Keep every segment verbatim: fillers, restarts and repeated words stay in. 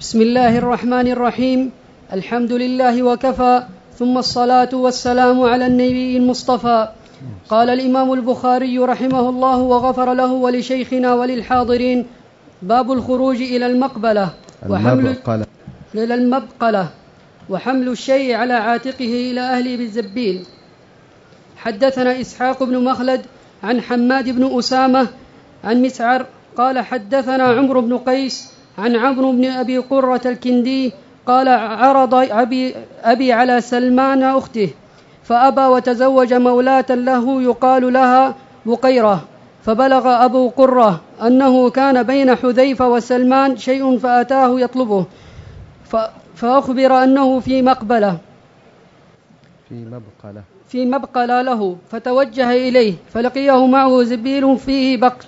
بسم الله الرحمن الرحيم. الحمد لله وكفى، ثم الصلاة والسلام على النبي المصطفى. قال الإمام البخاري رحمه الله وغفر له ولشيخنا وللحاضرين: باب الخروج إلى المقبلة وحمل إلى المبقلة وحمل الشيء على عاتقه إلى أهله بالزبيل. حدثنا إسحاق بن مخلد عن حماد بن أسامة عن مسعر قال حدثنا عمرو بن قيس عن عمرو بن أبي قرة الكندي قال عرض أبي, أبي على سلمان أخته فأبى وتزوج مولاة له يقال لها بقيرة، فبلغ أبو قرة أنه كان بين حذيفة وسلمان شيء فأتاه يطلبه فأخبر أنه في مقبلة في مبقلة في مبقلة له، فتوجه إليه فلقيه معه زبيل فيه بقر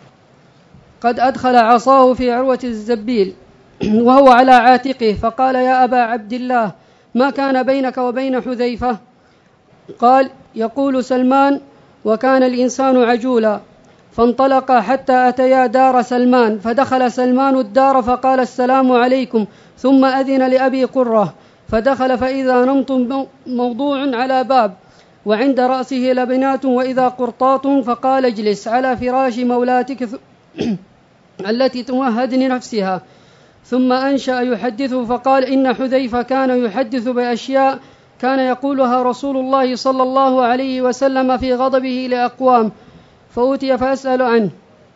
قد أدخل عصاه في عروة الزبيل وهو على عاتقه، فقال: يا أبا عبد الله، ما كان بينك وبين حذيفة؟ قال: يقول سلمان: وكان الإنسان عجولا. فانطلق حتى أتيا دار سلمان، فدخل سلمان الدار فقال: السلام عليكم، ثم أذن لأبي قرة فدخل فإذا نمط موضوع على باب وعند رأسه لبنات وإذا قرطات، فقال: اجلس على فراش مولاتك التي تمهد لنفسها. ثم أنشأ يحدث فقال: إن حذيفة كان يحدث بأشياء كان يقولها رسول الله صلى الله عليه وسلم في غضبه لأقوام، فأوتي فأسأل عنه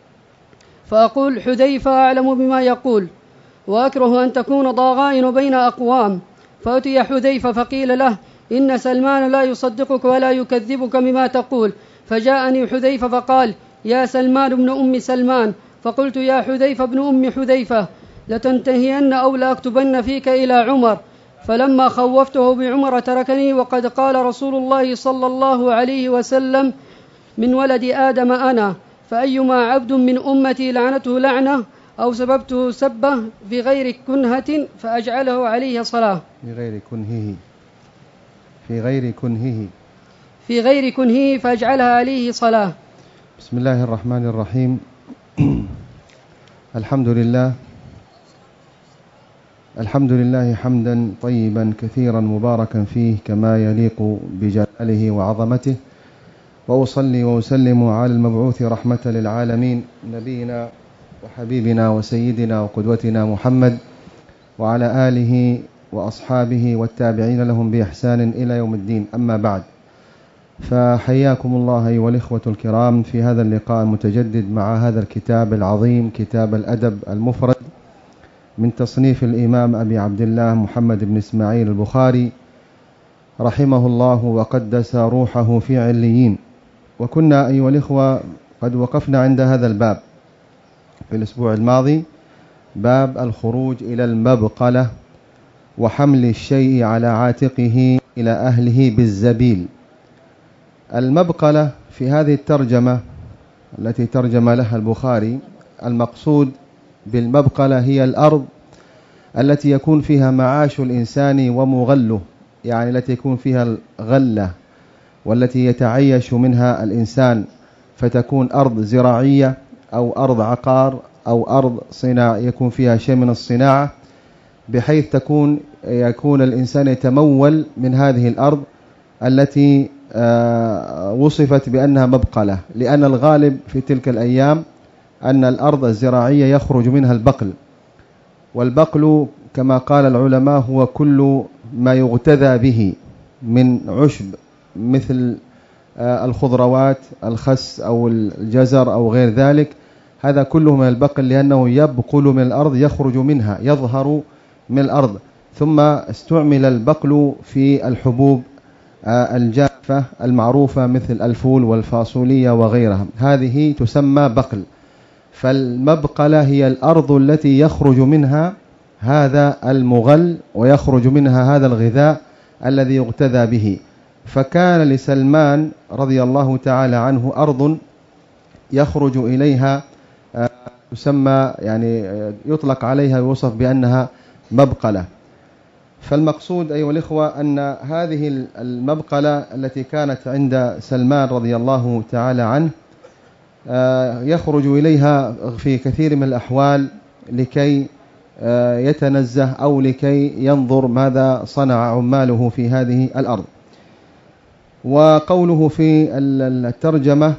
فأقول: حذيفة أعلم بما يقول، وأكره أن تكون ضاغائن بين أقوام. فأتي حذيفة فقيل له: إن سلمان لا يصدقك ولا يكذبك بما تقول. فجاءني حذيفة فقال: يا سلمان بن أم سلمان. فقلت: يا حذيفة بن أم حذيفة، لتنتهين أو لأكتبن فيك إلى عمر. فلما خوفته بعمر تركني، وقد قال رسول الله صلى الله عليه وسلم: من ولد آدم أنا، فأيما عبد من أمتي لعنته لعنة أو سببته سبة في غير كنهة فأجعله عليه صلاة. في غير كنهه في غير كنهه في غير كنهه فأجعلها عليه صلاة. بسم الله الرحمن الرحيم. الحمد لله الحمد لله حمدا طيبا كثيرا مباركا فيه كما يليق بجلاله وعظمته، وأصلي وأسلم على المبعوث رحمة للعالمين نبينا وحبيبنا وسيدنا وقدوتنا محمد وعلى آله وأصحابه والتابعين لهم بإحسان إلى يوم الدين. أما بعد، فحياكم الله أيها الإخوة الكرام في هذا اللقاء المتجدد مع هذا الكتاب العظيم، كتاب الأدب المفرد من تصنيف الإمام أبي عبد الله محمد بن إسماعيل البخاري رحمه الله وقدس روحه في عليين. وكنا أيها الإخوة قد وقفنا عند هذا الباب في الأسبوع الماضي، باب الخروج إلى المبقلة وحمل الشيء على عاتقه إلى أهله بالزبيل. المبقلة في هذه الترجمة التي ترجم لها البخاري، المقصود بالمبقلة هي الأرض التي يكون فيها معاش الإنسان ومغله، يعني التي يكون فيها الغلة والتي يتعيش منها الإنسان، فتكون أرض زراعية أو أرض عقار أو أرض صناعة يكون فيها شيء من الصناعة، بحيث تكون يكون الإنسان يتمول من هذه الأرض التي وصفت بأنها مبقلة، لأن الغالب في تلك الأيام أن الأرض الزراعية يخرج منها البقل، والبقل كما قال العلماء هو كل ما يغتذى به من عشب مثل الخضروات، الخس أو الجزر أو غير ذلك، هذا كله من البقل، لأنه يبقل من الأرض، يخرج منها، يظهر من الأرض. ثم استعمل البقل في الحبوب الجافة المعروفة مثل الفول والفاصولية وغيرها، هذه تسمى بقل. فالمبقلة هي الأرض التي يخرج منها هذا المغل ويخرج منها هذا الغذاء الذي يغتذى به. فكان لسلمان رضي الله تعالى عنه أرض يخرج إليها تسمى، يعني يطلق عليها يوصف بأنها مبقلة. فالمقصود أيها الإخوة أن هذه المبقلة التي كانت عند سلمان رضي الله تعالى عنه يخرج إليها في كثير من الأحوال لكي يتنزه أو لكي ينظر ماذا صنع عماله في هذه الأرض. وقوله في الترجمة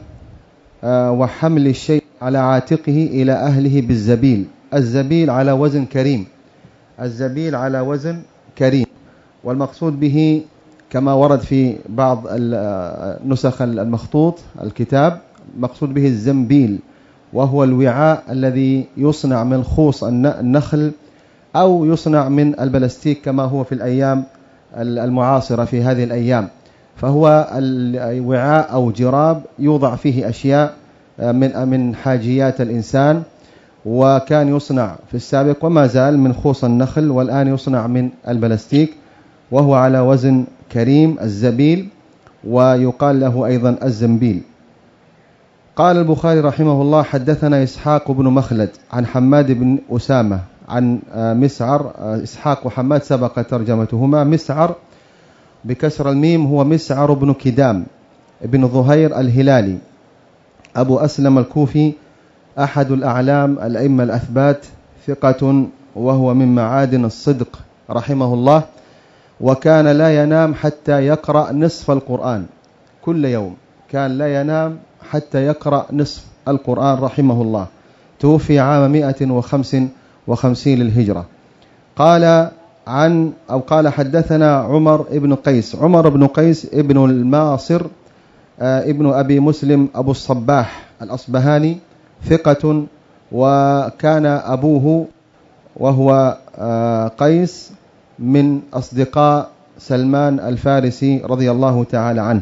وحمل الشيء على عاتقه إلى أهله بالزبيل، الزبيل على وزن كريم، الزبيل على وزن كريم، والمقصود به كما ورد في بعض النسخ المخطوط الكتاب مقصود به الزنبيل، وهو الوعاء الذي يصنع من خوص النخل أو يصنع من البلاستيك كما هو في الأيام المعاصرة في هذه الأيام، فهو الوعاء أو جراب يوضع فيه أشياء من من حاجيات الإنسان، وكان يصنع في السابق وما زال من خوص النخل، والآن يصنع من البلاستيك، وهو على وزن كريم الزبيل، ويقال له أيضا الزنبيل. قال البخاري رحمه الله: حدثنا إسحاق بن مخلد عن حماد بن أسامة عن مسعر. إسحاق وحماد سبق ترجمتهما. مسعر بكسر الميم هو مسعر بن كدام بن ظهير الهلالي أبو أسلم الكوفي، أحد الأعلام الأئمة الأثبات، ثقة، وهو من معادن الصدق رحمه الله، وكان لا ينام حتى يقرأ نصف القرآن كل يوم، كان لا ينام حتى يقرأ نصف القرآن رحمه الله. توفي عام مئة وخمس وخمسين للهجرة. قال عن أو قال حدثنا عمر بن قيس. عمر بن قيس ابن الماصر ابن أبي مسلم أبو الصباح الأصبهاني، ثقة، وكان أبوه وهو قيس من أصدقاء سلمان الفارسي رضي الله تعالى عنه.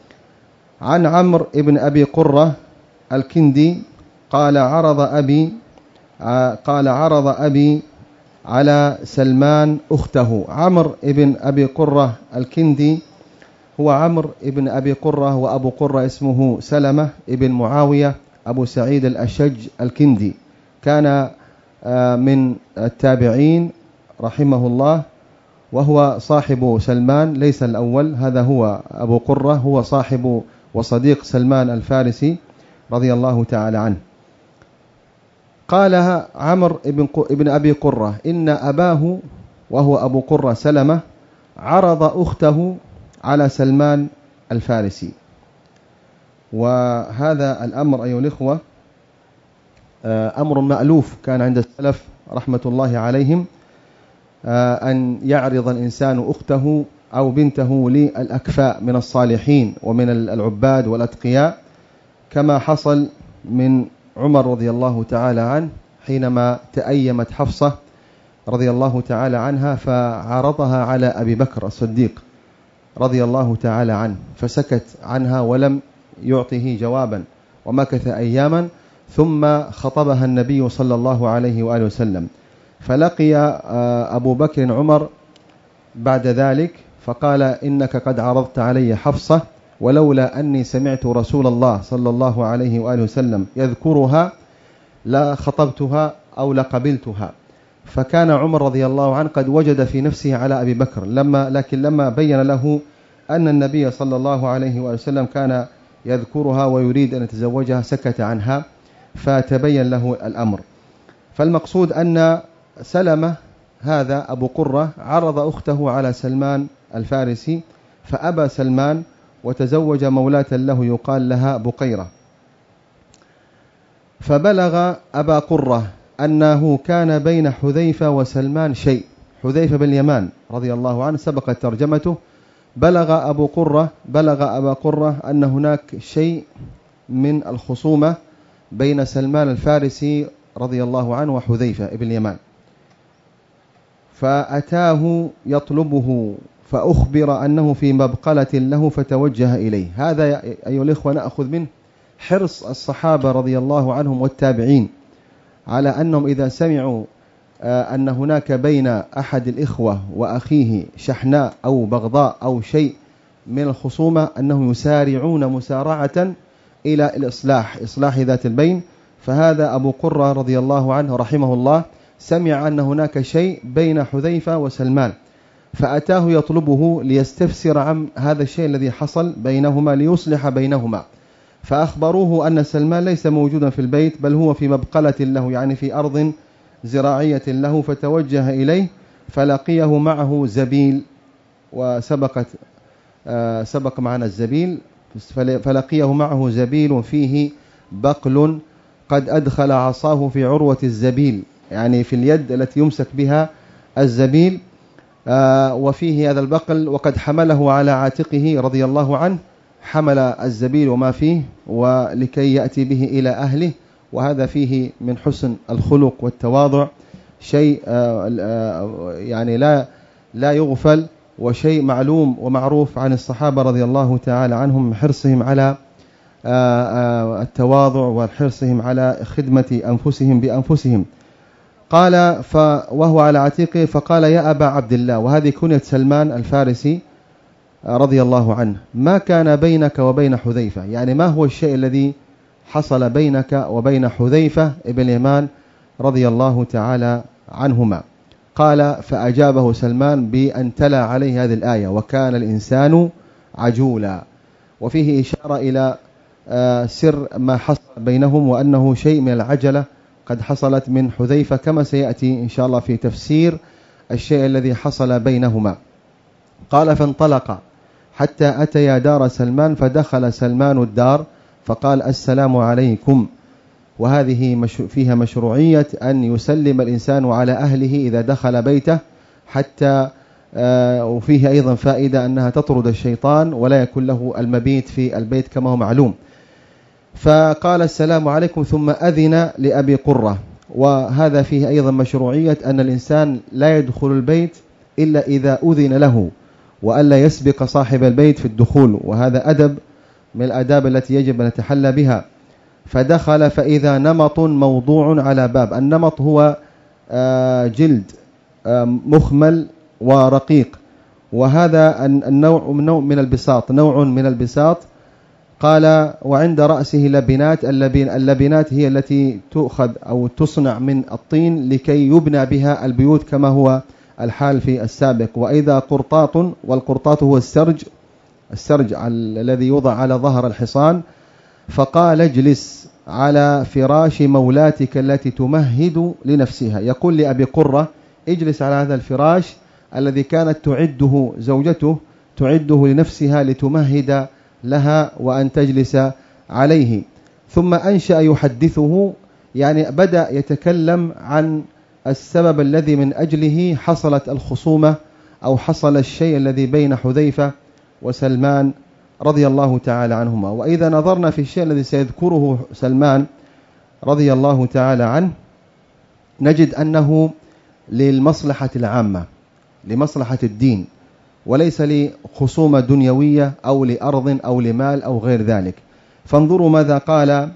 عن عمرو بن أبي قرة الكندي قال عرض أبي قال عرض أبي على سلمان أخته. عمرو بن أبي قرة الكندي هو عمرو بن أبي قرة، وأبو قرة اسمه سلمة ابن معاوية أبو سعيد الأشج الكندي، كان من التابعين رحمه الله، وهو صاحب سلمان، ليس الأول، هذا هو أبو قرة، هو صاحب وصديق سلمان الفارسي رضي الله تعالى عنه. قالها عمرو بن أبي قرة: إن أباه وهو أبو قرة سلمة عرض أخته على سلمان الفارسي. وهذا الأمر أيها الإخوة أمر مألوف كان عند السلف رحمة الله عليهم، أن يعرض الإنسان أخته أو بنته للأكفاء من الصالحين ومن العباد والأتقياء، كما حصل من عمر رضي الله تعالى عنه حينما تأيمت حفصة رضي الله تعالى عنها فعرضها على أبي بكر الصديق رضي الله تعالى عنه، فسكت عنها ولم يعطيه جوابا، ومكث أياما، ثم خطبها النبي صلى الله عليه وآله وسلم، فلقي أبو بكر عمر بعد ذلك فقال: إنك قد عرضت علي حفصة، ولولا أني سمعت رسول الله صلى الله عليه وآله وسلم يذكرها لا خطبتها أو لقبلتها. فكان عمر رضي الله عنه قد وجد في نفسه على أبي بكر، لما لكن لما بين له أن النبي صلى الله عليه وآله وسلم كان يذكرها ويريد أن يتزوجها سكت عنها، فتبين له الأمر. فالمقصود أن سلمة هذا أبو قرة عرض أخته على سلمان الفارسي، فأبى سلمان وتزوج مولاة له يقال لها بقيرة. فبلغ أبا قرة أنه كان بين حذيفة وسلمان شيء. حذيفة بن اليمان رضي الله عنه سبقت ترجمته. بلغ أبو قرة بلغ أبا قرة أن هناك شيء من الخصومة بين سلمان الفارسي رضي الله عنه وحذيفة بن اليمان، فأتاه يطلبه، فأخبر أنه في مبقلة له فتوجه إليه. هذا أيها الإخوة نأخذ منه حرص الصحابة رضي الله عنهم والتابعين على أنهم إذا سمعوا أن هناك بين أحد الإخوة وأخيه شحناء أو بغضاء أو شيء من الخصومة أنهم يسارعون مسارعة إلى الإصلاح، إصلاح ذات البين. فهذا أبو قرة رضي الله عنه رحمه الله سمع أن هناك شيء بين حذيفة وسلمان، فأتاه يطلبه ليستفسر عن هذا الشيء الذي حصل بينهما ليصلح بينهما. فأخبروه أن سلمان ليس موجودا في البيت، بل هو في مبقلة له، يعني في أرض زراعية له فتوجه إليه فلقيه معه زبيل، وسبقت آه سبق معنا الزبيل، فلقيه معه زبيل فيه بقل قد أدخل عصاه في عروة الزبيل، يعني في اليد التي يمسك بها الزبيل، آه وفيه هذا البقل وقد حمله على عاتقه رضي الله عنه، حمل الزبيل وما فيه ولكي يأتي به إلى أهله. وهذا فيه من حسن الخلق والتواضع شيء آه آه يعني لا لا يغفل، وشيء معلوم ومعروف عن الصحابة رضي الله تعالى عنهم، حرصهم على التواضع وحرصهم على خدمة أنفسهم بأنفسهم. قال وهو على عتيقه فقال يا أبا عبد الله، وهذه كنية سلمان الفارسي رضي الله عنه، ما كان بينك وبين حذيفة، يعني ما هو الشيء الذي حصل بينك وبين حذيفة ابن اليمان رضي الله تعالى عنهما. قال فأجابه سلمان بأن تلا عليه هذه الآية وكان الإنسان عجولا، وفيه إشارة إلى سر ما حصل بينهم، وأنه شيء من العجلة قد حصلت من حذيفة، كما سيأتي إن شاء الله في تفسير الشيء الذي حصل بينهما. قال فانطلق حتى أتيا دار سلمان، فدخل سلمان الدار فقال السلام عليكم. وهذه مش فيها مشروعية أن يسلم الإنسان على أهله إذا دخل بيته، حتى آه وفيه أيضا فائدة أنها تطرد الشيطان ولا يكون له المبيت في البيت كما هو معلوم. فقال السلام عليكم ثم أذن لأبي قرة. وهذا فيه أيضا مشروعية أن الإنسان لا يدخل البيت إلا إذا أذن له، وألا يسبق صاحب البيت في الدخول، وهذا أدب من الآداب التي يجب أن نتحلى بها. فدخل فإذا نمط موضوع على باب. النمط هو جلد مخمل ورقيق، وهذا النوع من البساط، نوع من البساط. قال وعند رأسه لبنات، اللبنات هي التي تؤخذ أو تصنع من الطين لكي يبنى بها البيوت كما هو الحال في السابق. وإذا قرطاط، والقرطاط هو السرج، السرج الذي يوضع على ظهر الحصان. فقال اجلس على فراش مولاتك التي تمهد لنفسها، يقول لأبي قرة اجلس على هذا الفراش الذي كانت تعده زوجته، تعده لنفسها لتمهد لها وأن تجلس عليه. ثم أنشأ يحدثه، يعني بدأ يتكلم عن السبب الذي من أجله حصلت الخصومة أو حصل الشيء الذي بين حذيفة وسلمان رضي الله تعالى عنهما. وإذا نظرنا في الشيء الذي سيذكره سلمان رضي الله تعالى عنه، نجد أنه للمصلحة العامة، لمصلحة الدين، وليس لخصومة دنيوية أو لأرض أو لمال أو غير ذلك. فانظروا ماذا قال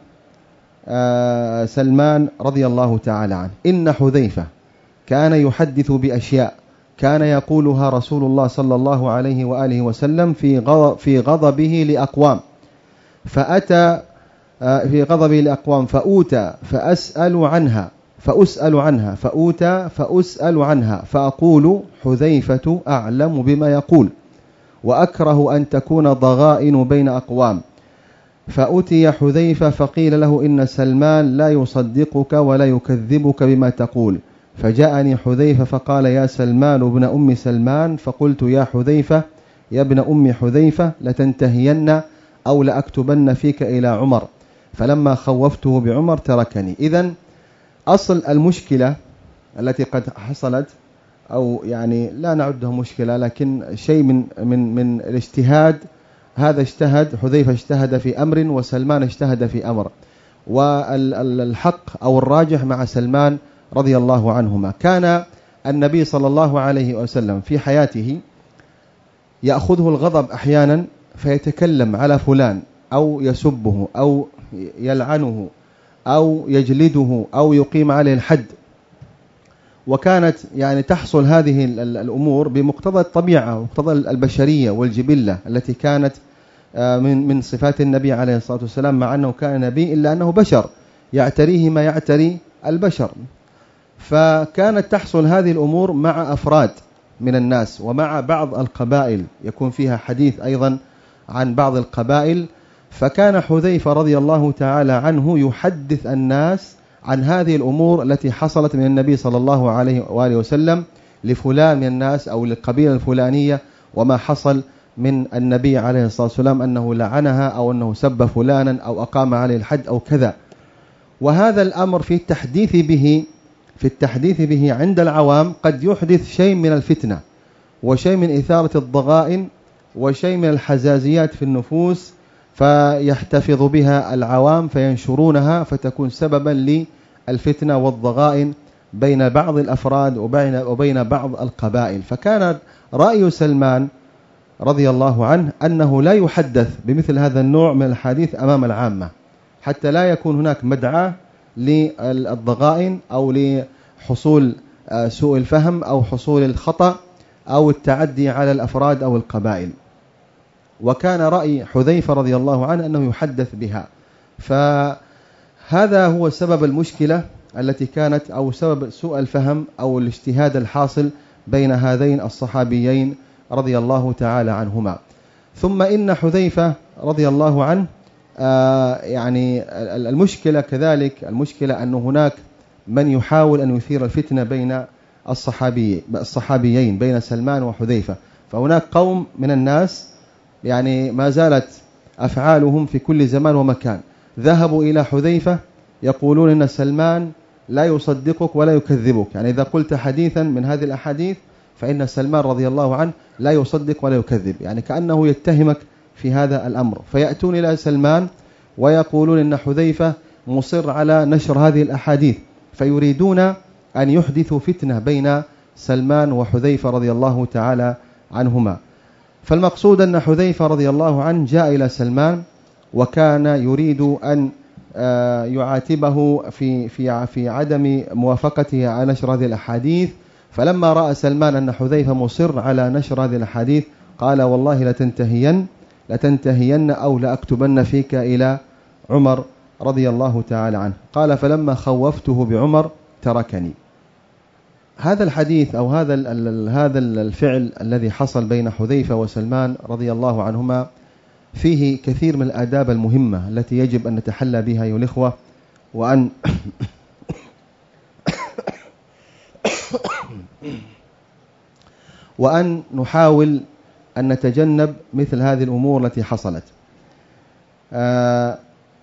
سلمان رضي الله تعالى عنه: إن حذيفة كان يحدث بأشياء كان يقولها رسول الله صلى الله عليه وآله وسلم في غضب في غضبه لأقوام، فأتى في غضبه لأقوام فأوتى فأسأل عنها فأسأل عنها فأوتى فأسأل عنها فأقول حذيفة أعلم بما يقول، وأكره أن تكون ضغائن بين أقوام. فأتي حذيفة فقيل له إن سلمان لا يصدقك ولا يكذبك بما تقول. فجاءني حذيفة فقال يا سلمان ابن أم سلمان، فقلت يا حذيفة يا ابن أم حذيفة لتنتهين أو لأكتبن فيك إلى عمر، فلما خوفته بعمر تركني. إذن أصل المشكلة التي قد حصلت، أو يعني لا نعدها مشكلة لكن شيء من من من الاجتهاد، هذا اجتهد حذيفة اجتهد في أمر وسلمان اجتهد في أمر، والحق أو الراجح مع سلمان رضي الله عنهما. كان النبي صلى الله عليه وسلم في حياته يأخذه الغضب أحيانا فيتكلم على فلان أو يسبه أو يلعنه أو يجلده أو يقيم عليه الحد، وكانت يعني تحصل هذه الأمور بمقتضى الطبيعة ومقتضى البشرية والجبلة التي كانت من من صفات النبي عليه الصلاة والسلام، مع أنه كان نبي إلا أنه بشر يعتريه ما يعتري البشر. فكانت تحصل هذه الأمور مع أفراد من الناس ومع بعض القبائل، يكون فيها حديث أيضا عن بعض القبائل. فكان حذيفة رضي الله تعالى عنه يحدث الناس عن هذه الأمور التي حصلت من النبي صلى الله عليه وآله وسلم لفلان من الناس أو للقبيلة الفلانية، وما حصل من النبي عليه الصلاة والسلام أنه لعنها أو أنه سب فلانا أو أقام عليه الحد أو كذا. وهذا الأمر في التحديث به في التحديث به عند العوام قد يحدث شيء من الفتنة وشيء من إثارة الضغائن وشيء من الحزازيات في النفوس، فيحتفظ بها العوام فينشرونها فتكون سببا للفتنة والضغائن بين بعض الأفراد وبين وبين بعض القبائل. فكان رأي سلمان رضي الله عنه أنه لا يحدث بمثل هذا النوع من الحديث أمام العامة، حتى لا يكون هناك مدعاة للضغائن أو لحصول سوء الفهم أو حصول الخطأ أو التعدي على الأفراد أو القبائل. وكان رأي حذيفة رضي الله عنه أنه يحدث بها. فهذا هو سبب المشكلة التي كانت أو سبب سوء الفهم أو الاجتهاد الحاصل بين هذين الصحابيين رضي الله تعالى عنهما. ثم إن حذيفة رضي الله عنه آه يعني المشكلة كذلك المشكلة أن هناك من يحاول أن يثير الفتنة بين الصحابي الصحابيين بين سلمان وحذيفة. فهناك قوم من الناس يعني ما زالت أفعالهم في كل زمان ومكان، ذهبوا إلى حذيفة يقولون إن سلمان لا يصدقك ولا يكذبك، يعني إذا قلت حديثا من هذه الأحاديث فإن سلمان رضي الله عنه لا يصدق ولا يكذب، يعني كأنه يتهمك في هذا الأمر. فيأتون إلى سلمان ويقولون إن حذيفة مصر على نشر هذه الأحاديث، فيريدون أن يحدثوا فتنة بين سلمان وحذيفة رضي الله تعالى عنهما. فالمقصود أن حذيفة رضي الله عنه جاء إلى سلمان وكان يريد أن يعاتبه في في في عدم موافقته على نشر هذه الأحاديث. فلما رأى سلمان أن حذيفة مصر على نشر هذه الأحاديث قال والله لتنتهين لتنتهين أو لأكتبن فيك إلى عمر رضي الله تعالى عنه. قال فلما خوفته بعمر تركني. هذا الحديث أو هذا هذا الفعل الذي حصل بين حذيفة وسلمان رضي الله عنهما فيه كثير من الآداب المهمة التي يجب أن نتحلى بها أيها الإخوة، وأن وأن نحاول أن نتجنب مثل هذه الأمور التي حصلت. آه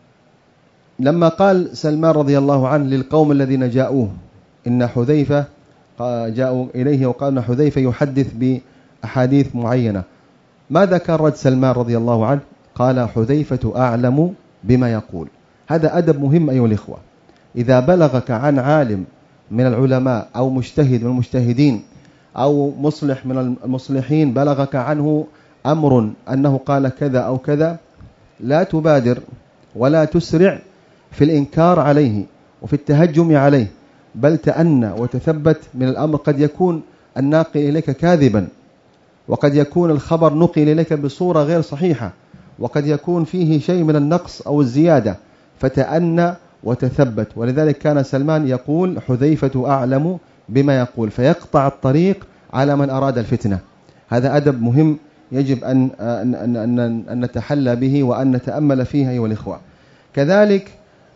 لما قال سلمان رضي الله عنه للقوم الذين جاءوه إن حذيفة جاءوا إليه وقال إن حذيفة يحدث بأحاديث معينة، ماذا كان رد سلمان رضي الله عنه؟ قال حذيفة أعلم بما يقول. هذا أدب مهم أيها الإخوة. إذا بلغك عن عالم من العلماء أو مجتهد من المجتهدين أو مصلح من المصلحين بلغك عنه أمر أنه قال كذا أو كذا، لا تبادر ولا تسرع في الإنكار عليه وفي التهجم عليه، بل تأنى وتثبت من الأمر. قد يكون الناقل إليك كاذبا، وقد يكون الخبر نقل إليك بصورة غير صحيحة، وقد يكون فيه شيء من النقص أو الزيادة، فتأنى وتثبت. ولذلك كان سلمان يقول حذيفة أعلم بما يقول، فيقطع الطريق على من أراد الفتنة. هذا أدب مهم يجب أن, أن, أن, أن نتحلى به وأن نتأمل فيه أيها الإخوة. كذلك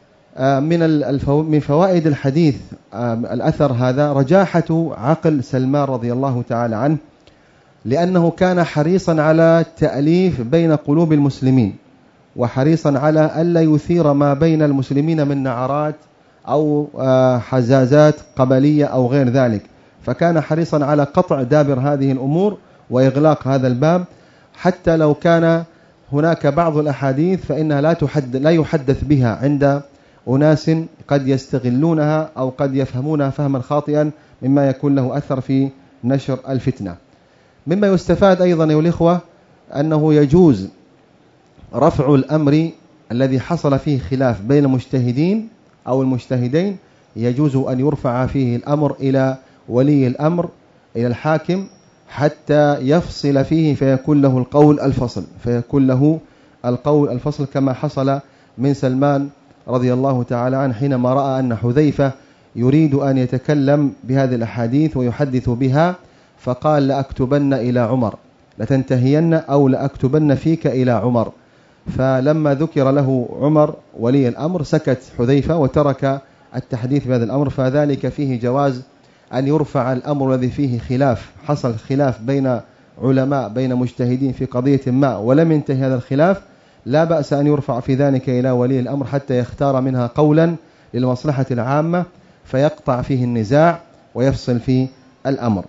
من من فوائد الحديث الأثر هذا رجاحة عقل سلمان رضي الله تعالى عنه، لأنه كان حريصا على تأليف بين قلوب المسلمين، وحريصا على ألا يثير ما بين المسلمين من نعرات أو حزازات قبلية أو غير ذلك. فكان حريصا على قطع دابر هذه الأمور وإغلاق هذا الباب، حتى لو كان هناك بعض الأحاديث فإنها لا تحدث لا يحدث بها عند أناس قد يستغلونها أو قد يفهمونها فهما خاطئا مما يكون له أثر في نشر الفتنة. مما يستفاد أيضا أيها الإخوة أنه يجوز رفع الأمر الذي حصل فيه خلاف بين المجتهدين أو المجتهدين، يجوز أن يرفع فيه الأمر إلى ولي الأمر إلى الحاكم حتى يفصل فيه فيكون له القول الفصل فيكون له القول الفصل كما حصل من سلمان رضي الله تعالى عنه حينما رأى أن حذيفة يريد أن يتكلم بهذه الأحاديث ويحدث بها، فقال لأكتبن إلى عمر، لتنتهين أو لأكتبن فيك إلى عمر. فلما ذكر له عمر ولي الأمر سكت حذيفة وترك التحديث بهذا الأمر، فذلك فيه جواز أن يرفع الأمر الذي فيه خلاف، حصل خلاف بين علماء بين مجتهدين في قضية ما ولم ينتهي هذا الخلاف، لا بأس أن يرفع في ذلك إلى ولي الأمر حتى يختار منها قولا للمصلحة العامة فيقطع فيه النزاع ويفصل فيه الأمر.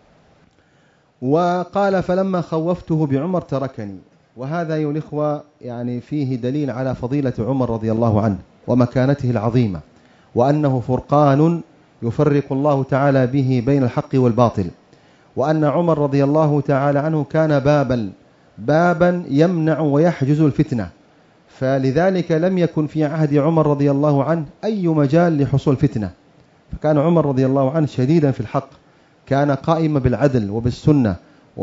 وقال فلما خوفته بعمر تركني. وهذا أيها الإخوة يعني فيه دليل على فضيلة عمر رضي الله عنه ومكانته العظيمة، وأنه فرقان يفرق الله تعالى به بين الحق والباطل، وأن عمر رضي الله تعالى عنه كان بابا بابا يمنع ويحجز الفتنة، فلذلك لم يكن في عهد عمر رضي الله عنه أي مجال لحصول فتنة، فكان عمر رضي الله عنه شديدا في الحق، كان قائما بالعدل وبالسنة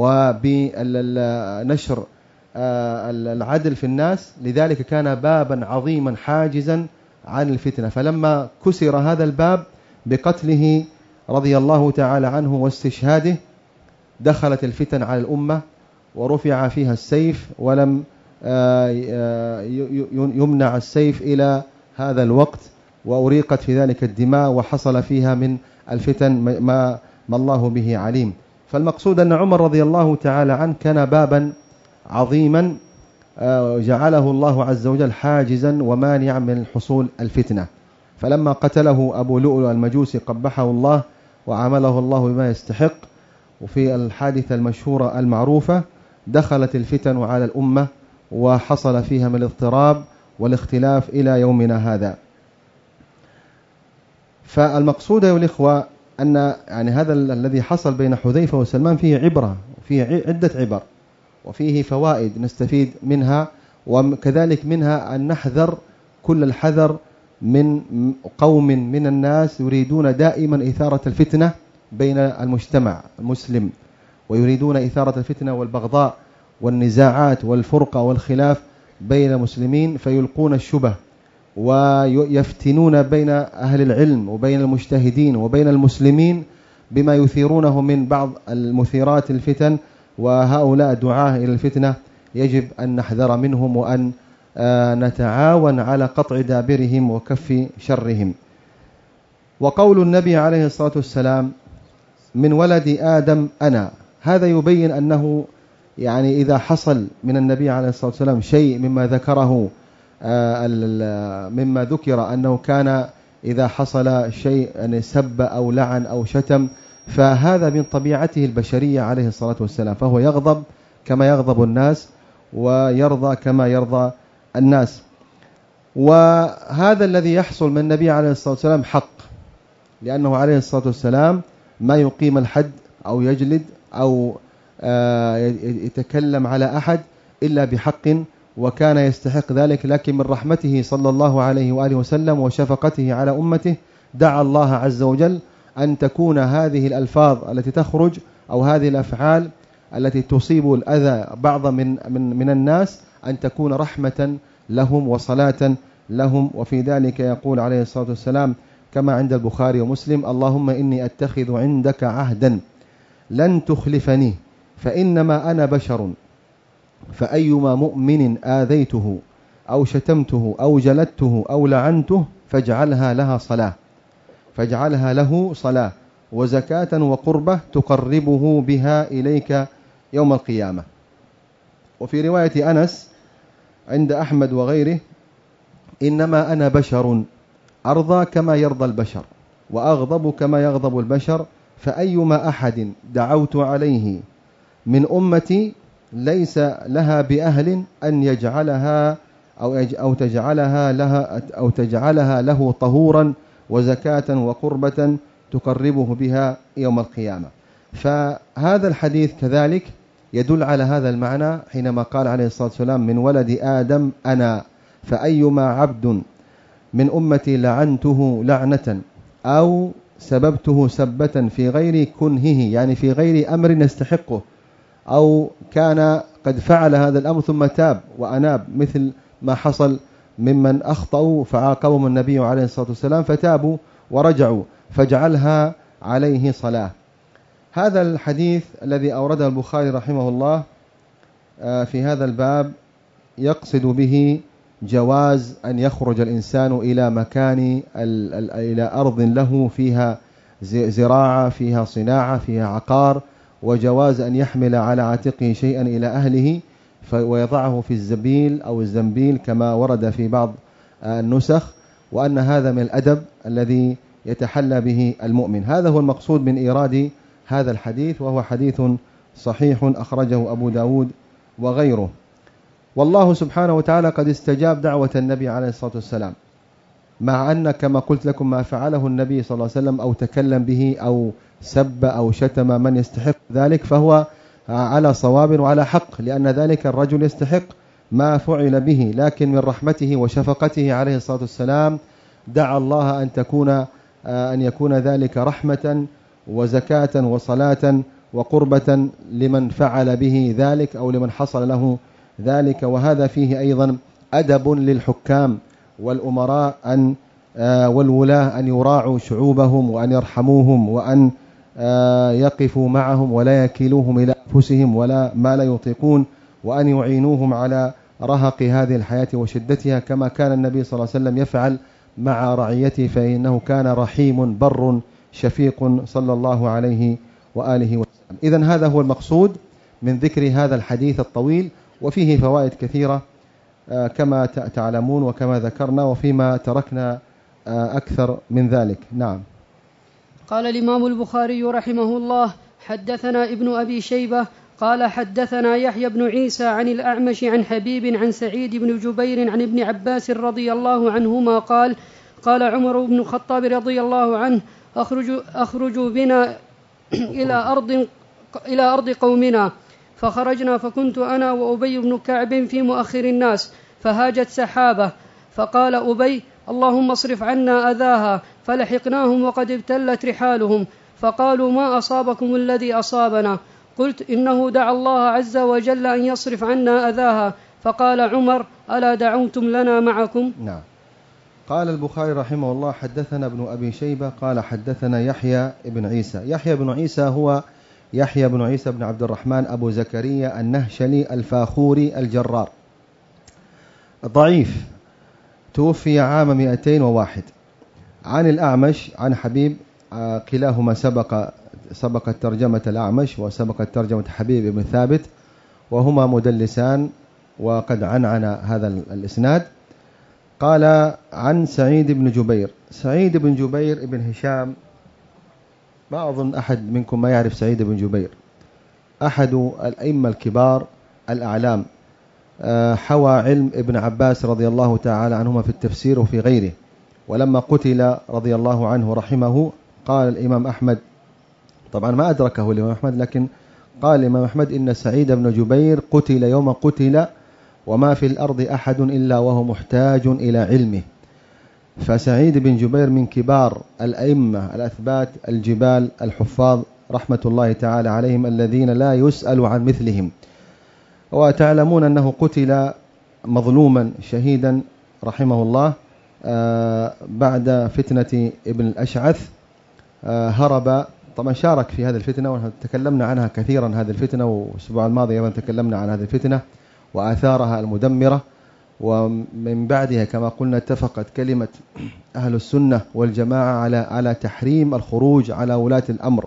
وبنشر العدل في الناس، لذلك كان بابا عظيما حاجزا عن الفتنة. فلما كسر هذا الباب بقتله رضي الله تعالى عنه واستشهاده دخلت الفتن على الأمة ورفع فيها السيف، ولم يمنع السيف إلى هذا الوقت، وأريقت في ذلك الدماء وحصل فيها من الفتن ما, ما الله به عليم. فالمقصود أن عمر رضي الله تعالى عنه كان بابا عظيما جعله الله عز وجل حاجزا ومانعا من حصول الفتنة. فلما قتله أبو لؤلؤ المجوسي قبحه الله وعمله الله بما يستحق، وفي الحادثة المشهورة المعروفة دخلت الفتن على الأمة وحصل فيها من الاضطراب والاختلاف إلى يومنا هذا. فالمقصود يا الإخوة أن يعني هذا الذي حصل بين حذيفة وسلمان فيه عبرة، وفيه عدة عبر، وفيه فوائد نستفيد منها، وكذلك منها أن نحذر كل الحذر من قوم من الناس يريدون دائما إثارة الفتنة بين المجتمع المسلم، ويريدون إثارة الفتنة والبغضاء والنزاعات والفرقة والخلاف بين المسلمين، فيلقون الشبه ويفتنون بين أهل العلم وبين المجتهدين وبين المسلمين بما يثيرونه من بعض المثيرات الفتن، وهؤلاء دعاة إلى الفتنة يجب أن نحذر منهم وأن نتعاون على قطع دابرهم وكف شرهم. وقول النبي عليه الصلاة والسلام من ولد آدم أنا، هذا يبين أنه يعني إذا حصل من النبي عليه الصلاة والسلام شيء مما ذكره مما ذكر أنه كان إذا حصل شيء أن سب أو لعن أو شتم، فهذا من طبيعته البشرية عليه الصلاة والسلام، فهو يغضب كما يغضب الناس ويرضى كما يرضى الناس. وهذا الذي يحصل من النبي عليه الصلاة والسلام حق، لأنه عليه الصلاة والسلام ما يقيم الحد أو يجلد أو يتكلم على أحد إلا بحق، وكان يستحق ذلك، لكن من رحمته صلى الله عليه وآله وسلم وشفقته على أمته دعا الله عز وجل أن تكون هذه الألفاظ التي تخرج أو هذه الأفعال التي تصيب الأذى بعض من, من, من الناس أن تكون رحمة لهم وصلاة لهم. وفي ذلك يقول عليه الصلاة والسلام كما عند البخاري ومسلم اللهم إني أتخذ عندك عهدا لن تخلفني فإنما أنا بشر فأيما مؤمن آذيته أو شتمته أو جلدته أو لعنته فاجعلها لها صلاة فاجعلها له صلاة وزكاة وقربة تقربه بها إليك يوم القيامة. وفي رواية أنس عند أحمد وغيره إنما أنا بشر أرضى كما يرضى البشر وأغضب كما يغضب البشر فأيما أحد دعوت عليه من أمتي ليس لها بأهل أن يجعلها أو أو تجعلها لها أو تجعلها له طهورا وزكاة وقربة تقربه بها يوم القيامة. فهذا الحديث كذلك يدل على هذا المعنى حينما قال عليه الصلاة والسلام من ولد آدم أنا فأيما عبد من أمتي لعنته لعنة أو سببته سبة في غير كنهه، يعني في غير أمر يستحقه، أو كان قد فعل هذا الأمر ثم تاب وأناب، مثل ما حصل ممن أخطأوا فعاقبهم النبي عليه الصلاة والسلام فتابوا ورجعوا فاجعلها عليه صلاة. هذا الحديث الذي أورده البخاري رحمه الله في هذا الباب يقصد به جواز أن يخرج الإنسان إلى مكان إلى أرض له فيها زراعة، فيها صناعة، فيها عقار، وجواز أن يحمل على عاتقه شيئا إلى أهله ويضعه في الزبيل أو الزنبيل كما ورد في بعض النسخ، وأن هذا من الأدب الذي يتحلى به المؤمن. هذا هو المقصود من إيراد هذا الحديث، وهو حديث صحيح أخرجه أبو داود وغيره. والله سبحانه وتعالى قد استجاب دعوة النبي عليه الصلاة والسلام، مع أن كما قلت لكم ما فعله النبي صلى الله عليه وسلم أو تكلم به أو سب أو شتم من يستحق ذلك فهو على صواب وعلى حق، لأن ذلك الرجل يستحق ما فعل به، لكن من رحمته وشفقته عليه الصلاة والسلام دعا الله أن تكون أن يكون ذلك رحمة وزكاة وصلاة وقربة لمن فعل به ذلك أو لمن حصل له ذلك. وهذا فيه أيضا أدب للحكام والأمراء أن والولاة أن يراعوا شعوبهم وأن يرحموهم وأن يقفوا معهم ولا يكلوهم إلى أنفسهم ولا ما لا يطيقون، وأن يعينوهم على رهق هذه الحياة وشدتها، كما كان النبي صلى الله عليه وسلم يفعل مع رعيته، فإنه كان رحيم بر شفيق صلى الله عليه وآله وسلم. إذن هذا هو المقصود من ذكر هذا الحديث الطويل، وفيه فوائد كثيرة كما تعلمون وكما ذكرنا، وفيما تركنا أكثر من ذلك. نعم. قال الإمام البخاري رحمه الله: حدثنا ابن أبي شيبة قال حدثنا يحيى بن عيسى عن الأعمش عن حبيب عن سعيد بن جبير عن ابن عباس رضي الله عنهما قال: قال عمر بن الخطاب رضي الله عنه: أخرجوا, أخرجوا بنا إلى أرض, إلى أرض قومنا، فخرجنا، فكنت أنا وأبي بن كعب في مؤخر الناس، فهاجت سحابة، فقال أبي: اللهم اصرف عنا أذاها، فلحقناهم وقد ابتلت رحالهم، فقالوا: ما أصابكم الذي أصابنا؟ قلت: إنه دعا الله عز وجل أن يصرف عنا أذاها. فقال عمر: ألا دعوتم لنا معكم؟ نعم. قال البخاري رحمه الله: حدثنا ابن أبي شيبة قال حدثنا يحيى بن عيسى. يحيى بن عيسى هو يحيى بن عيسى بن عبد الرحمن أبو زكريا النهشلي الفاخوري الجرار، ضعيف، توفي عام مئتين وواحد. عن الأعمش عن حبيب، كلاهما سبق سبقت ترجمة الأعمش وسبقت ترجمة حبيب بن ثابت، وهما مدلسان وقد عنعن هذا الإسناد. قال عن سعيد بن جبير. سعيد بن جبير بن هشام، ما أظن أحد منكم ما يعرف سعيد بن جبير، أحد الأئمة الكبار الأعلام، حوى علم ابن عباس رضي الله تعالى عنهما في التفسير وفي غيره. ولما قتل رضي الله عنه رحمه قال الإمام أحمد، طبعا ما أدركه الإمام أحمد، لكن قال الإمام أحمد: إن سعيد بن جبير قتل يوم قتل وما في الأرض أحد إلا وهو محتاج إلى علمه. فسعيد بن جبير من كبار الأئمة الأثبات الجبال الحفاظ رحمة الله تعالى عليهم، الذين لا يسأل عن مثلهم. وتعلمون أنه قتل مظلوما شهيدا رحمه الله بعد فتنة ابن الأشعث، هرب. طبعا شارك في هذه الفتنة وتكلمنا عنها كثيرا، هذه الفتنة، والأسبوع الماضي أيضا تكلمنا عن هذه الفتنة وآثارها المدمرة. ومن بعدها كما قلنا اتفقت كلمة أهل السنة والجماعة على على تحريم الخروج على ولاة الأمر،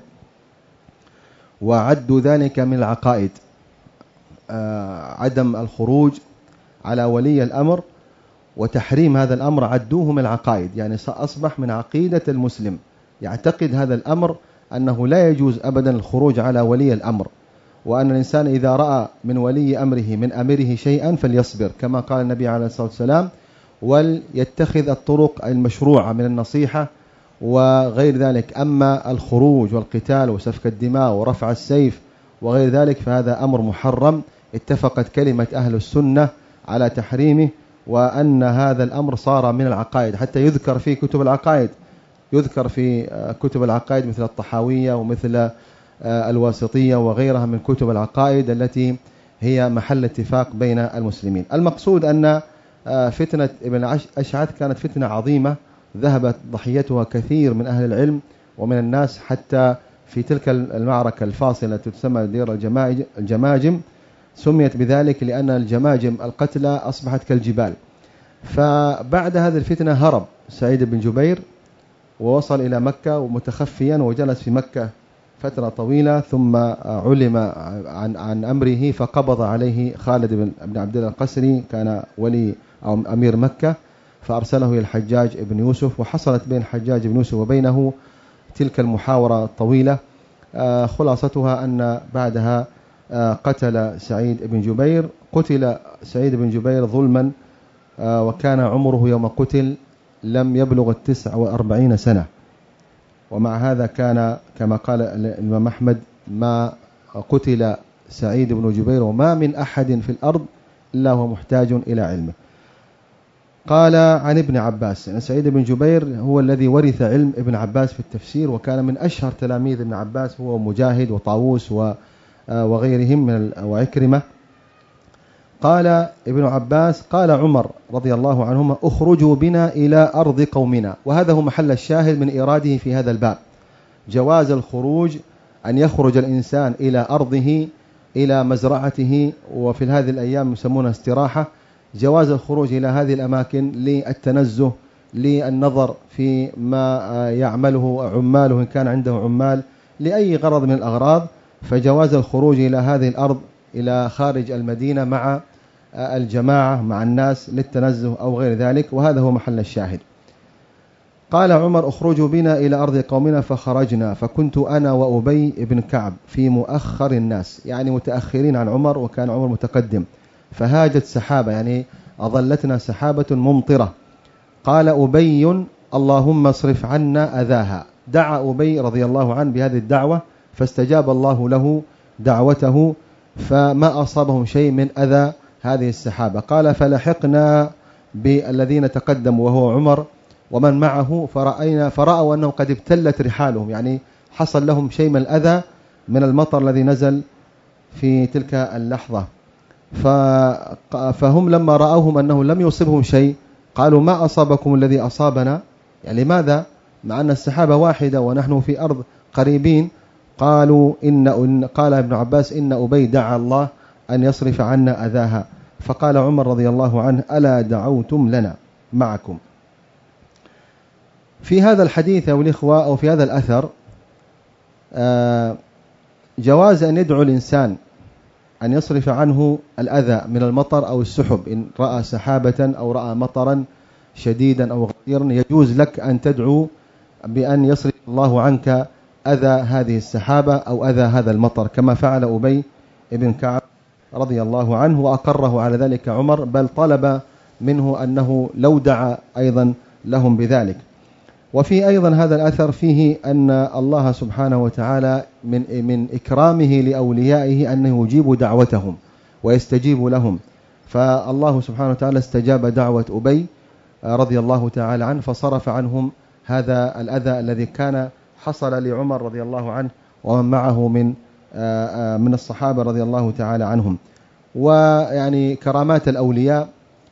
وعدوا ذلك من العقائد، عدم الخروج على ولي الأمر وتحريم هذا الأمر عدوه من العقائد، يعني أصبح من عقيدة المسلم يعتقد هذا الأمر أنه لا يجوز أبدا الخروج على ولي الأمر، وأن الإنسان إذا رأى من ولي أمره من أمره شيئا فليصبر، كما قال النبي عليه الصلاة والسلام: وليتخذ الطرق المشروعة من النصيحة وغير ذلك. أما الخروج والقتال وسفك الدماء ورفع السيف وغير ذلك فهذا أمر محرم، اتفقت كلمة أهل السنة على تحريمه، وأن هذا الأمر صار من العقائد، حتى يذكر في كتب العقائد، يذكر في كتب العقائد مثل الطحاوية ومثل الواسطية وغيرها من كتب العقائد التي هي محل اتفاق بين المسلمين. المقصود أن فتنة ابن أشعث كانت فتنة عظيمة ذهبت ضحيتها كثير من أهل العلم ومن الناس، حتى في تلك المعركة الفاصلة تسمى دير الجماجم، سميت بذلك لأن الجماجم القتلى أصبحت كالجبال، فبعد هذه الفتنة هرب سعيد بن جبير ووصل إلى مكة ومتخفيا وجلس في مكة فترة طويلة، ثم علم عن عن أمره فقبض عليه خالد بن عبد الله القسري، كان ولي أو أمير مكة، فأرسله إلى الحجاج بن يوسف، وحصلت بين الحجاج بن يوسف وبينه تلك المحاورة الطويلة. خلاصتها أن بعدها قتل سعيد بن جبير قتل سعيد بن جبير ظلما، وكان عمره يوم قتل لم يبلغ التسع وأربعين سنة، ومع هذا كان كما قال الإمام أحمد ما قتل سعيد بن جبير وما من أحد في الأرض إلا هو محتاج إلى علمه. قال عن ابن عباس، يعني سعيد بن جبير هو الذي ورث علم ابن عباس في التفسير، وكان من أشهر تلاميذ ابن عباس هو مجاهد وطاووس وغيرهم من وعكرمة. قال ابن عباس قال عمر رضي الله عنهما اخرجوا بنا إلى أرض قومنا، وهذا هو محل الشاهد من إراده في هذا الباب، جواز الخروج، أن يخرج الإنسان إلى أرضه إلى مزرعته، وفي هذه الأيام يسمونها استراحة، جواز الخروج إلى هذه الأماكن للتنزه، للنظر في ما يعمله عماله إن كان عنده عمال، لأي غرض من الأغراض، فجواز الخروج إلى هذه الأرض إلى خارج المدينة مع الجماعة مع الناس للتنزه أو غير ذلك، وهذا هو محل الشاهد. قال عمر اخرجوا بنا إلى أرض قومنا، فخرجنا، فكنت أنا وأبي بن كعب في مؤخر الناس، يعني متأخرين عن عمر وكان عمر متقدم، فهاجت سحابة، يعني أظلتنا سحابة ممطرة. قال أبي اللهم اصرف عنا أذاها، دعا أبي رضي الله عنه بهذه الدعوة فاستجاب الله له دعوته، فما أصابهم شيء من أذى هذه السحابة. قال فلحقنا بالذين تقدموا وهو عمر ومن معه، فرأينا فرأوا أنهم قد ابتلت رحالهم، يعني حصل لهم شيء من الأذى من المطر الذي نزل في تلك اللحظة. فهم لما رأوهم أنه لم يصبهم شيء قالوا ما أصابكم الذي أصابنا، يعني لماذا مع أن السحابة واحدة ونحن في أرض قريبين؟ قالوا إن قال ابن عباس إن أبي دعا الله أن يصرف عنا أذاها. فقال عمر رضي الله عنه ألا دعوتم لنا معكم. في هذا الحديث أو الإخوة أو في هذا الأثر جواز أن يدعو الإنسان أن يصرف عنه الأذى من المطر أو السحب، إن رأى سحابة أو رأى مطرا شديدا أو غزيرا يجوز لك أن تدعو بأن يصرف الله عنك أذى هذه السحابة أو أذى هذا المطر، كما فعل أبي بن كعب رضي الله عنه، وأقره على ذلك عمر، بل طلب منه أنه لو دعا أيضا لهم بذلك. وفي أيضا هذا الأثر فيه أن الله سبحانه وتعالى من من إكرامه لأوليائه أنه يجيب دعوتهم ويستجيب لهم، فالله سبحانه وتعالى استجاب دعوة أبي رضي الله تعالى عنه، فصرف عنهم هذا الأذى الذي كان حصل لعمر رضي الله عنه ومن معه من من الصحابة رضي الله تعالى عنهم. ويعني كرامات الأولياء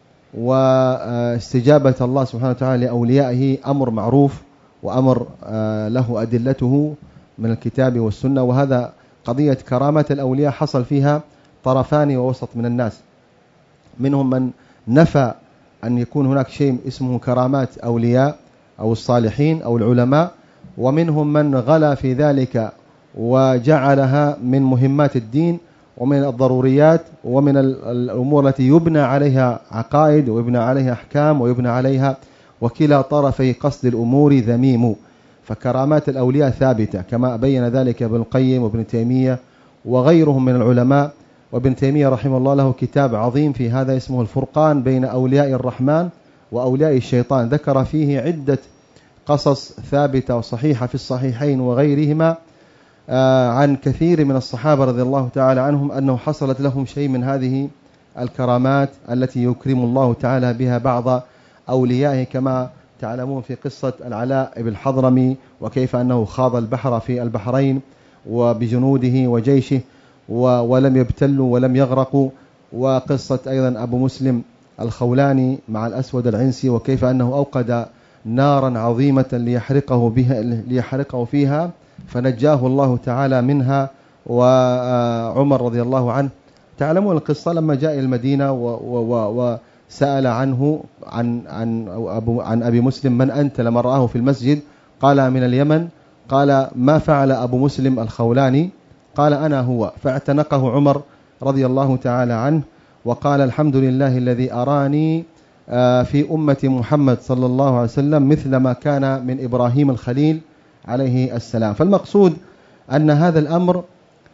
واستجابة الله سبحانه وتعالى لأوليائه أمر معروف وأمر له أدلته من الكتاب والسنة، وهذا قضية كرامات الأولياء حصل فيها طرفان ووسط من الناس، منهم من نفى أن يكون هناك شيء اسمه كرامات أولياء أو الصالحين أو العلماء، ومنهم من غلا في ذلك وجعلها من مهمات الدين ومن الضروريات ومن الأمور التي يبنى عليها عقائد ويبنى عليها أحكام ويبنى عليها، وكلا طرفي قصد الأمور ذميم. فكرامات الأولياء ثابتة كما بين ذلك ابن القيم وابن تيمية وغيرهم من العلماء. وابن تيمية رحمه الله له كتاب عظيم في هذا اسمه الفرقان بين أولياء الرحمن وأولياء الشيطان، ذكر فيه عدة قصص ثابتة وصحيحة في الصحيحين وغيرهما عن كثير من الصحابة رضي الله تعالى عنهم أنه حصلت لهم شيء من هذه الكرامات التي يكرم الله تعالى بها بعض أوليائه، كما تعلمون في قصة العلاء بن الحضرمي وكيف أنه خاض البحر في البحرين وبجنوده وجيشه ولم يبتلوا ولم يغرقوا، وقصة أيضا أبو مسلم الخولاني مع الأسود العنسي وكيف أنه أوقد نارا عظيمة ليحرقه بها ليحرقه فيها فنجاه الله تعالى منها. وعمر رضي الله عنه تعلمون القصة لما جاء إلى المدينة سأل عنه عن عن أبو عن أبي مسلم: من أنت؟ لما رآه في المسجد قال: من اليمن. قال: ما فعل أبو مسلم الخولاني؟ قال: أنا هو. فاعتنقه عمر رضي الله تعالى عنه وقال: الحمد لله الذي أراني في أمة محمد صلى الله عليه وسلم مثل ما كان من إبراهيم الخليل عليه السلام. فالمقصود أن هذا الأمر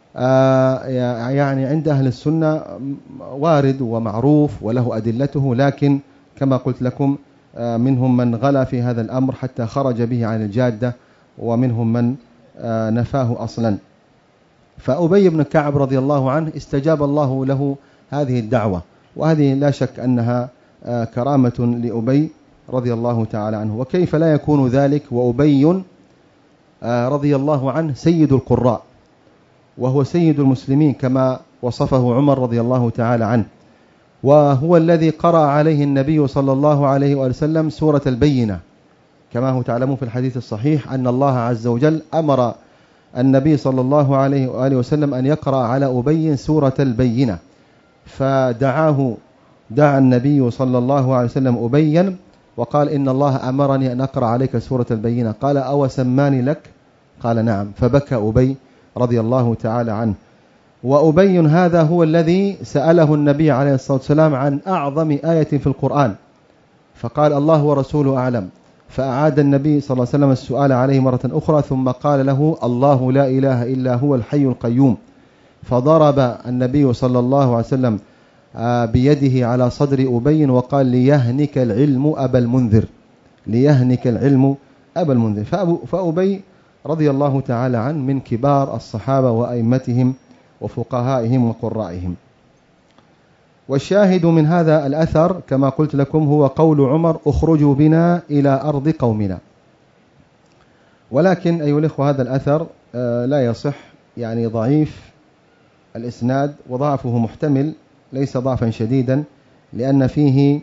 يعني عند أهل السنة وارد ومعروف وله أدلته، لكن كما قلت لكم منهم من غلا في هذا الأمر حتى خرج به عن الجادة، ومنهم من نفاه أصلا. فأبي بن كعب رضي الله عنه استجاب الله له هذه الدعوة، وهذه لا شك أنها كرامة لأبي رضي الله تعالى عنه. وكيف لا يكون ذلك وأبي رضي الله عنه سيد القراء، وهو سيد المسلمين كما وصفه عمر رضي الله تعالى عنه، وهو الذي قرأ عليه النبي صلى الله عليه وسلم سورة البينة، كما هو تعلمون في الحديث الصحيح أن الله عز وجل أمر النبي صلى الله عليه وآله وسلم أن يقرأ على أبي سورة البينة، فدعاه دعا النبي صلى الله عليه وسلم أبيا وقال: إن الله أمرني أن أقرأ عليك سورة البينة. قال: أو سماني لك؟ قال: نعم. فبكى أبي رضي الله تعالى عنه. وأبي هذا هو الذي سأله النبي عليه الصلاة والسلام عن أعظم آية في القرآن، فقال: الله ورسوله أعلم. فأعاد النبي صلى الله عليه وسلم السؤال عليه مرة أخرى، ثم قال له: الله لا إله إلا هو الحي القيوم. فضرب النبي صلى الله عليه وسلم بيده على صدر أبي وقال: ليهنك العلم أبا المنذر، ليهنك العلم أبا المنذر. فأبي رضي الله تعالى عنه من كبار الصحابة وأئمتهم وفقهائهم وقرائهم. والشاهد من هذا الأثر كما قلت لكم هو قول عمر: اخرجوا بنا إلى أرض قومنا. ولكن أيها الإخوة هذا الأثر لا يصح، يعني ضعيف الإسناد، وضعفه محتمل ليس ضعفا شديدا، لأن فيه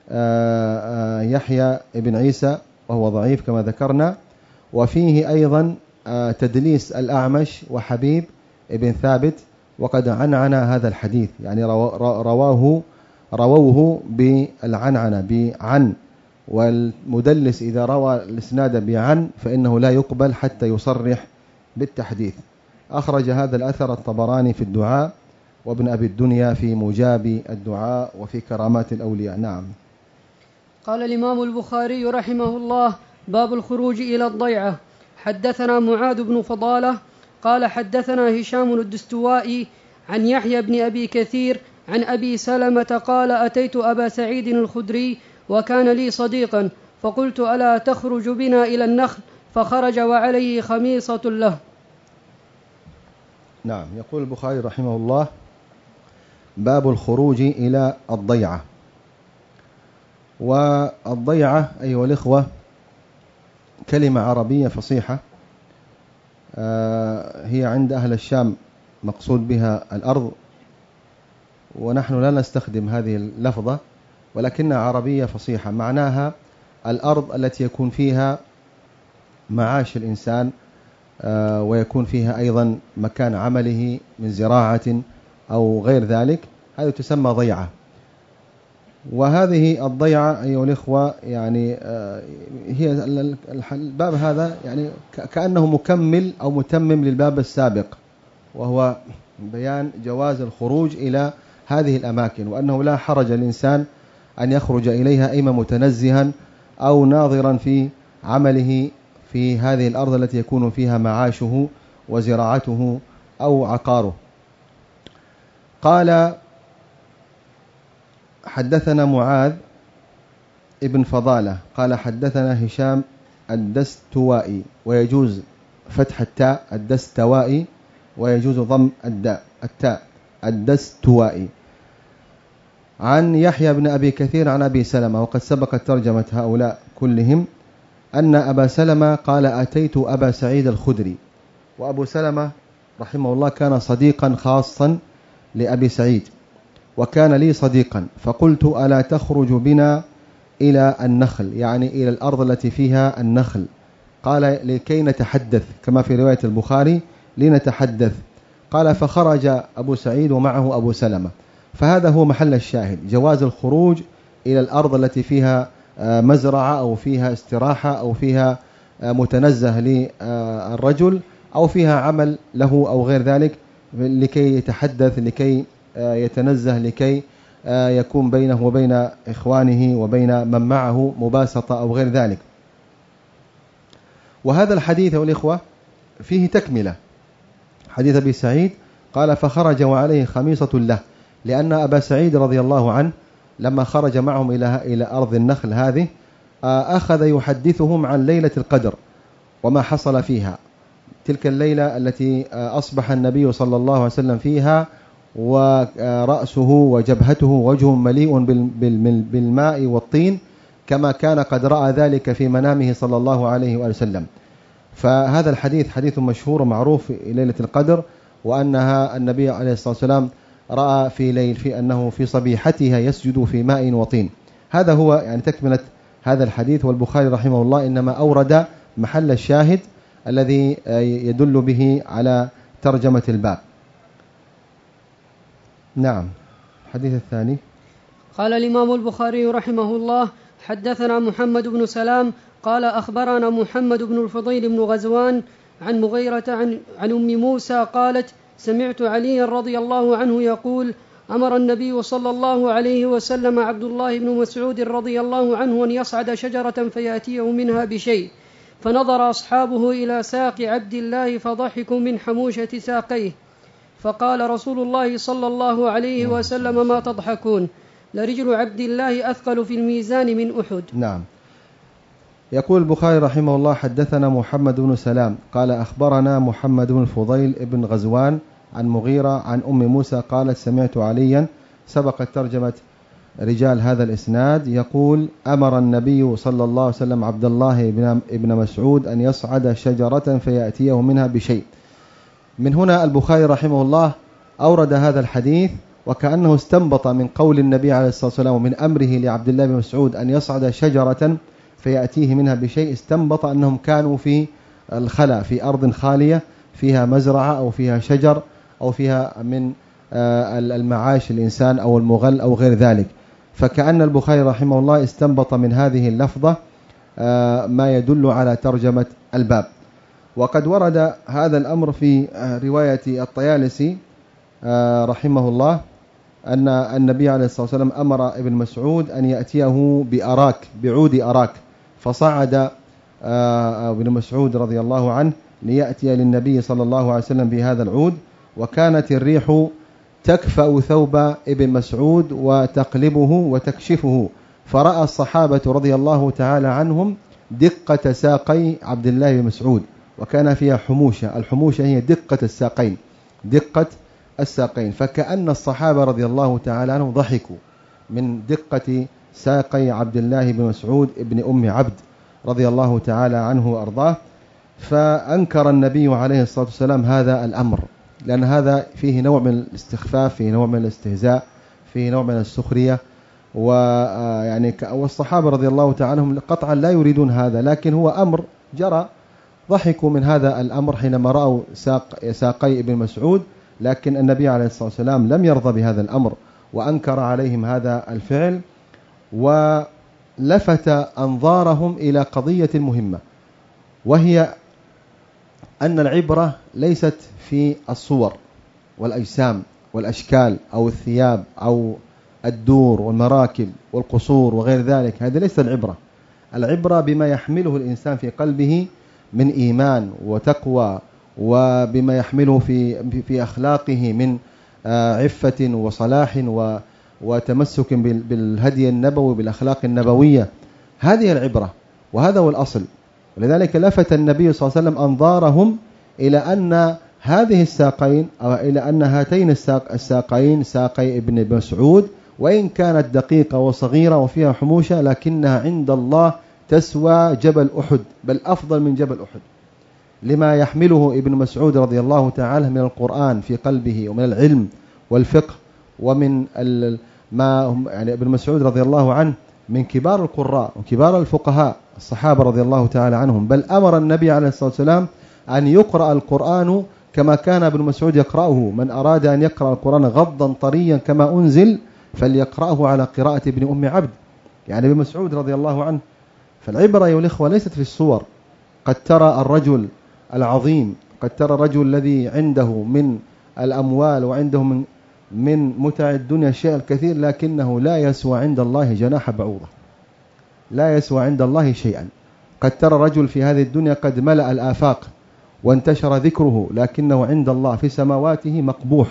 يحيى ابن عيسى وهو ضعيف كما ذكرنا، وفيه أيضا تدليس الأعمش وحبيب ابن ثابت، وقد عنعن هذا الحديث، يعني رواه رووه بالعنعنة بعن، والمدلس إذا روى الإسناد بعن فإنه لا يقبل حتى يصرح بالتحديث. أخرج هذا الأثر الطبراني في الدعاء، وابن أبي الدنيا في مجاب الدعاء وفي كرامات الأولياء. نعم. قال الإمام البخاري رحمه الله: باب الخروج إلى الضيعة. حدثنا معاذ بن فضالة قال حدثنا هشام الدستوائي عن يحيى بن أبي كثير عن أبي سلمة قال: أتيت أبا سعيد الخدري وكان لي صديقا، فقلت: ألا تخرج بنا إلى النخل؟ فخرج وعليه خميصة له. نعم. يقول البخاري رحمه الله: باب الخروج إلى الضيعة. والضيعة أيها الإخوة كلمة عربية فصيحة، هي عند أهل الشام مقصود بها الأرض، ونحن لا نستخدم هذه اللفظة، ولكنها عربية فصيحة، معناها الأرض التي يكون فيها معاش الإنسان، ويكون فيها أيضا مكان عمله من زراعة أو غير ذلك، هذه تسمى ضيعة. وهذه الضيعة أيها الإخوة يعني هي الباب هذا يعني كأنه مكمل أو متمم للباب السابق، وهو بيان جواز الخروج إلى هذه الأماكن، وأنه لا حرج الإنسان أن يخرج إليها إما متنزها أو ناظرا في عمله في هذه الأرض التي يكون فيها معاشه وزراعته أو عقاره. قال: حدثنا معاذ ابن فضالة قال حدثنا هشام الدستوائي، ويجوز فتح التاء الدستوائي، ويجوز ضم الداء التاء الدستوائي، عن يحيى بن أبي كثير عن أبي سلمة، وقد سبقت ترجمة هؤلاء كلهم، أن أبا سلمة قال: أتيت أبا سعيد الخدري. وأبو سلمة رحمه الله كان صديقا خاصا لأبي سعيد، وكان لي صديقا، فقلت: ألا تخرج بنا إلى النخل، يعني إلى الأرض التي فيها النخل؟ قال: لكي نتحدث، كما في رواية البخاري لنتحدث. قال: فخرج أبو سعيد ومعه أبو سلمة. فهذا هو محل الشاهد، جواز الخروج إلى الأرض التي فيها مزرعة أو فيها استراحة أو فيها متنزه للرجل أو فيها عمل له أو غير ذلك، لكي يتحدث، لكي يتنزه، لكي يكون بينه وبين إخوانه وبين من معه مباسطة أو غير ذلك. وهذا الحديث والإخوة فيه تكملة. حديث أبي سعيد قال فخرج وعليه خميصة له، لأن أبا سعيد رضي الله عنه لما خرج معهم إلى إلى أرض النخل هذه أخذ يحدثهم عن ليلة القدر وما حصل فيها، تلك الليلة التي أصبح النبي صلى الله عليه وسلم فيها ورأسه وجبهته وجهه مليء بالماء والطين كما كان قد رأى ذلك في منامه صلى الله عليه وسلم. فهذا الحديث حديث مشهور ومعروف في ليلة القدر، وأنها النبي عليه الصلاة والسلام رأى في ليل في أنه في صبيحتها يسجد في ماء وطين. هذا هو يعني تكملة هذا الحديث. والبخاري رحمه الله إنما أورد محل الشاهد الذي يدل به على ترجمة الباب. نعم. الحديث الثاني قال الإمام البخاري رحمه الله حدثنا محمد بن سلام قال أخبرنا محمد بن الفضيل بن غزوان عن مغيرة عن, عن أم موسى قالت سمعت علي رضي الله عنه يقول أمر النبي صلى الله عليه وسلم عبد الله بن مسعود رضي الله عنه أن يصعد شجرة فيأتيه منها بشيء، فنظر أصحابه إلى ساق عبد الله فضحكوا من حموشة ساقيه، فقال رسول الله صلى الله عليه وسلم ما تضحكون، لرجل عبد الله أثقل في الميزان من أحد. نعم. يقول البخاري رحمه الله حدثنا محمد بن سلام قال أخبرنا محمد بن الفضيل بن غزوان عن مغيرة عن أم موسى قالت سمعت عليا، سبقت ترجمة رجال هذا الإسناد. يقول أمر النبي صلى الله عليه وسلم عبد الله بن مسعود أن يصعد شجرة فيأتيه منها بشيء. من هنا البخاري رحمه الله أورد هذا الحديث وكأنه استنبط من قول النبي عليه الصلاة والسلام ومن أمره لعبد الله بن مسعود أن يصعد شجرة فيأتيه منها بشيء، استنبط أنهم كانوا في الخلا في أرض خالية فيها مزرعة أو فيها شجر أو فيها من المعاش الإنسان أو المغل أو غير ذلك. فكأن البخاري رحمه الله استنبط من هذه اللفظة ما يدل على ترجمة الباب. وقد ورد هذا الأمر في رواية الطيالسي رحمه الله أن النبي عليه الصلاة والسلام أمر ابن مسعود أن يأتيه بأراك بعود أراك، فصعد ابن مسعود رضي الله عنه ليأتي للنبي صلى الله عليه وسلم بهذا العود، وكانت الريح تكفأ ثوب ابن مسعود وتقلبه وتكشفه، فرأى الصحابة رضي الله تعالى عنهم دقة ساقي عبد الله بن مسعود، وكان فيها حموشة، الحموشة هي دقة الساقين، دقة الساقين، فكأن الصحابة رضي الله تعالى عنهم ضحكوا من دقة ساقي عبد الله بن مسعود ابن أم عبد رضي الله تعالى عنه وأرضاه. فأنكر النبي عليه الصلاة والسلام هذا الأمر، لأن هذا فيه نوع من الاستخفاف، فيه نوع من الاستهزاء، فيه نوع من السخرية، ويعني والصحابة رضي الله تعالى عنهم قطعا لا يريدون هذا، لكن هو أمر جرى، ضحكوا من هذا الأمر حينما رأوا ساق ساقي ابن مسعود، لكن النبي عليه الصلاة والسلام لم يرضى بهذا الأمر وأنكر عليهم هذا الفعل، ولفت أنظارهم إلى قضية مهمة، وهي أن العبرة ليست في الصور والأجسام والأشكال أو الثياب أو الدور والمراكب والقصور وغير ذلك، هذا ليس العبرة. العبرة بما يحمله الإنسان في قلبه من إيمان وتقوى، وبما يحمله في في أخلاقه من عفة وصلاح وتمسك بالهدي النبوي بالأخلاق النبوية، هذه العبرة وهذا هو الأصل. ولذلك لفت النبي صلى الله عليه وسلم أنظارهم إلى أن هذه الساقين أو إلى أن هاتين الساق الساقين ساقي ابن مسعود وإن كانت دقيقة وصغيرة وفيها حموشة، لكنها عند الله تسوى جبل أحد، بل أفضل من جبل أحد، لما يحمله ابن مسعود رضي الله تعالى من القرآن في قلبه ومن العلم والفقه، ومن ما يعني ابن مسعود رضي الله عنه من كبار القراء وكبار الفقهاء الصحابة رضي الله تعالى عنهم، بل أمر النبي عليه الصلاة والسلام أن يقرأ القرآن كما كان ابن مسعود يقرأه، من أراد أن يقرأ القرآن غضا طريا كما أنزل فليقرأه على قراءة ابن أم عبد، يعني ابن مسعود رضي الله عنه. فالعبرة أيها الإخوة ليست في الصور. قد ترى الرجل العظيم، قد ترى الرجل الذي عنده من الأموال وعنده من من متاع الدنيا الشيء الكثير، لكنه لا يسوى عند الله جناح بعوضة، لا يسوى عند الله شيئا. قد ترى رجل في هذه الدنيا قد ملأ الآفاق وانتشر ذكره، لكنه عند الله في سماواته مقبوح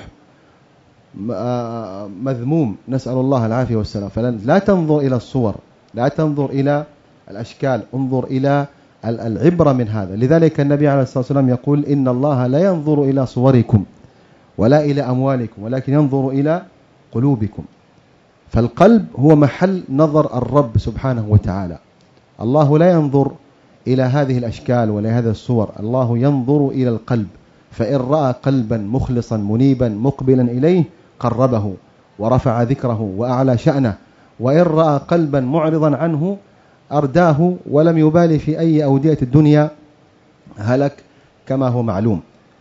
مذموم، نسأل الله العافية والسلام. فلا تنظر إلى الصور، لا تنظر إلى الأشكال، انظر إلى العبرة من هذا. لذلك النبي عليه الصلاة والسلام يقول إن الله لا ينظر إلى صوركم ولا إلى أموالكم ولكن ينظر إلى قلوبكم. فالقلب هو محل نظر الرب سبحانه وتعالى. الله لا ينظر إلى هذه الأشكال ولا هذه الصور، الله ينظر إلى القلب. فإن رأى قلبا مخلصا منيبا مقبلا إليه قربه ورفع ذكره وأعلى شأنه، وإن رأى قلبا معرضا عنه أرداه ولم يبالي في أي أودية الدنيا هلك كما هو معلوم.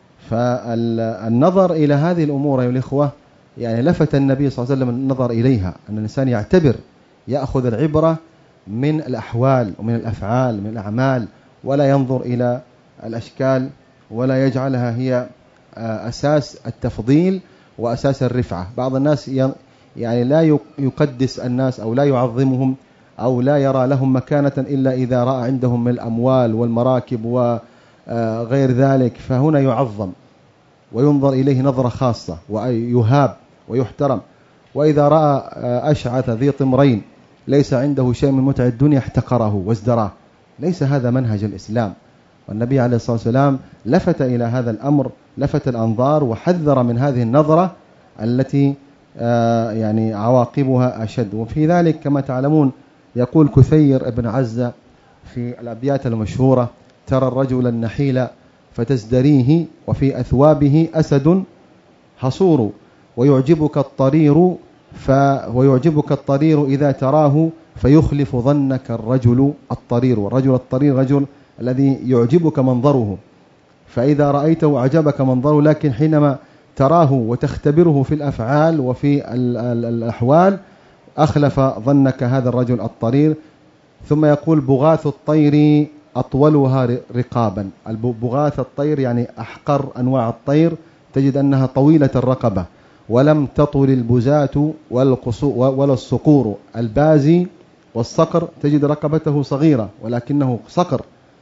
فالنظر إلى هذه الأمور أيها الإخوة يعني لفت النبي صلى الله عليه وسلم النظر إليها، أن الإنسان يعتبر، يأخذ العبرة من الأحوال ومن الأفعال من الأعمال، ولا ينظر إلى الأشكال ولا يجعلها هي أساس التفضيل وأساس الرفعة. بعض الناس يعني لا يقدس الناس أو لا يعظمهم أو لا يرى لهم مكانة إلا إذا رأى عندهم من الأموال والمراكب وغير ذلك، فهنا يعظم وينظر إليه نظرة خاصة ويهاب ويحترم. وإذا رأى أشعث ذي طمرين ليس عنده شيء من متع الدنيا احتقره وازدراه. ليس هذا منهج الإسلام. والنبي عليه الصلاة والسلام لفت إلى هذا الأمر، لفت الأنظار وحذر من هذه النظرة التي يعني عواقبها أشد. وفي ذلك كما تعلمون يقول كثير ابن عزة في الأبيات المشهورة: ترى الرجل النحيل فتزدريه وفي أثوابه أسد حصور، ويعجبك الطرير ف ويعجبك الطرير إذا تراه فيخلف ظنك الرجل الطرير. والرجل الطرير رجل الذي يعجبك منظره، فإذا رأيته أعجبك منظره، لكن حينما تراه وتختبره في الأفعال وفي الأحوال أخلف ظنك هذا الرجل الطرير. ثم يقول: بغاث الطير أطولها رقابا. بغاث الطير يعني أحقر أنواع الطير تجد أنها طويلة الرقبة، ولم تطل البزاة ولا الصقور. البازي والصقر تجد رقبته صغيرة ولكنه صقر،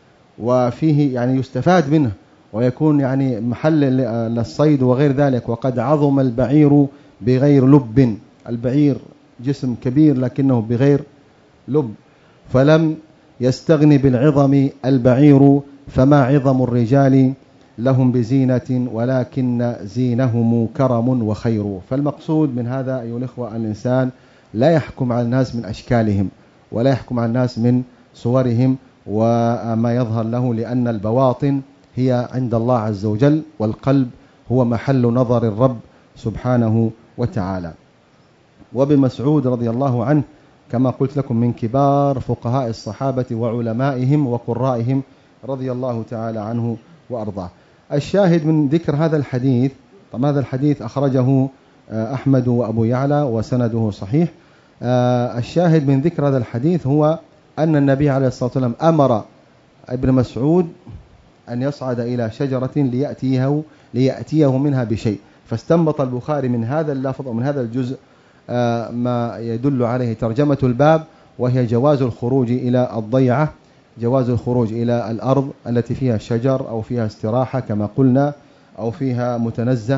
وفيه يعني يستفاد منه ويكون يعني محل للصيد وغير ذلك. وقد عظم البعير بغير لب. البعير جسم كبير لكنه بغير لب. فلم يستغني بالعظم البعير، فما عظم الرجال لهم بزينة ولكن زينهم كرم وخير. فالمقصود من هذا أيها الإخوة أن الإنسان لا يحكم على الناس من أشكالهم ولا يحكم على الناس من صورهم وما يظهر له، لأن البواطن هي عند الله عز وجل، والقلب هو محل نظر الرب سبحانه وتعالى. وابن مسعود رضي الله عنه كما قلت لكم من كبار فقهاء الصحابة وعلمائهم وقرائهم رضي الله تعالى عنه وأرضاه. الشاهد من ذكر هذا الحديث، طبعا هذا الحديث أخرجه أحمد وأبو يعلى وسنده صحيح. الشاهد من ذكر هذا الحديث هو أن النبي عليه الصلاة والسلام أمر ابن مسعود أن يصعد إلى شجرة ليأتيه, ليأتيه منها بشيء. فاستنبط البخاري من هذا اللفظ ومن هذا الجزء ما يدل عليه ترجمة الباب، وهي جواز الخروج إلى الضيعة، جواز الخروج إلى الأرض التي فيها شجر أو فيها استراحة كما قلنا، أو فيها متنزه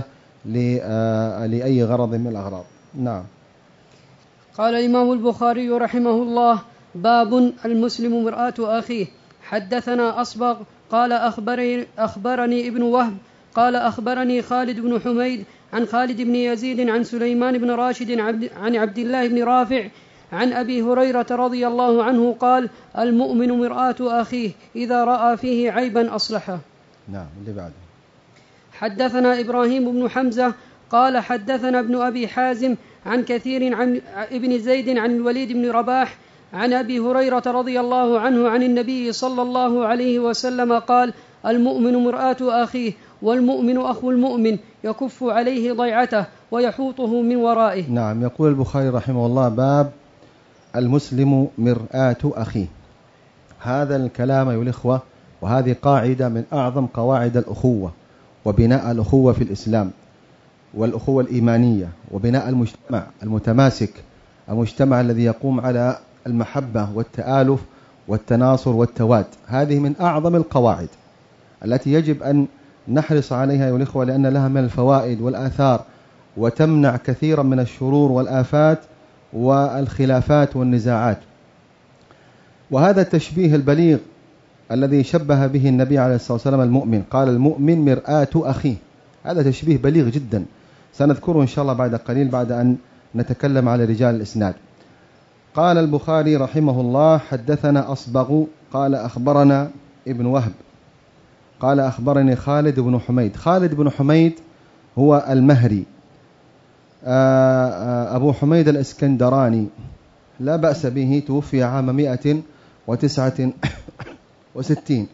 لأي غرض من الأغراض. نعم. قال الإمام البخاري رحمه الله: باب المسلم مرآة أخيه. حدثنا أصبغ قال أخبرني, أخبرني ابن وهب قال أخبرني خالد بن حميد عن خالد بن يزيد عن سليمان بن راشد عن عبد الله بن رافع عن أبي هريرة رضي الله عنه قال: المؤمن مرآة أخيه إذا رأى فيه عيبا أصلحه. نعم. اللي بعده. حدثنا إبراهيم بن حمزة قال حدثنا ابن أبي حازم عن كثير عن ابن زيد عن الوليد بن رباح عن أبي هريرة رضي الله عنه عن النبي صلى الله عليه وسلم قال: المؤمن مرآة أخيه، والمؤمن أخو المؤمن، يكف عليه ضيعته ويحوطه من ورائه. نعم. يقول البخاري رحمه الله: باب المسلم مرآة أخيه. هذا الكلام أيها الإخوة وهذه قاعدة من أعظم قواعد الأخوة وبناء الأخوة في الإسلام والأخوة الإيمانية وبناء المجتمع المتماسك، المجتمع الذي يقوم على المحبة والتآلف والتناصر والتواد. هذه من أعظم القواعد التي يجب أن نحرص عليها أيها الإخوة، لأن لها من الفوائد والآثار وتمنع كثيرا من الشرور والآفات والخلافات والنزاعات. وهذا التشبيه البليغ الذي شبه به النبي عليه الصلاة والسلام المؤمن، قال المؤمن مرآة أخيه، هذا تشبيه بليغ جدا سنذكره إن شاء الله بعد قليل بعد أن نتكلم على رجال الإسناد. قال البخاري رحمه الله: حدثنا أصبغ قال أخبرنا ابن وهب قال أخبرني خالد بن حميد. خالد بن حميد هو المهري أبو حميد الإسكندراني، لا بأس به، توفي عام مئة وتسعة وستين.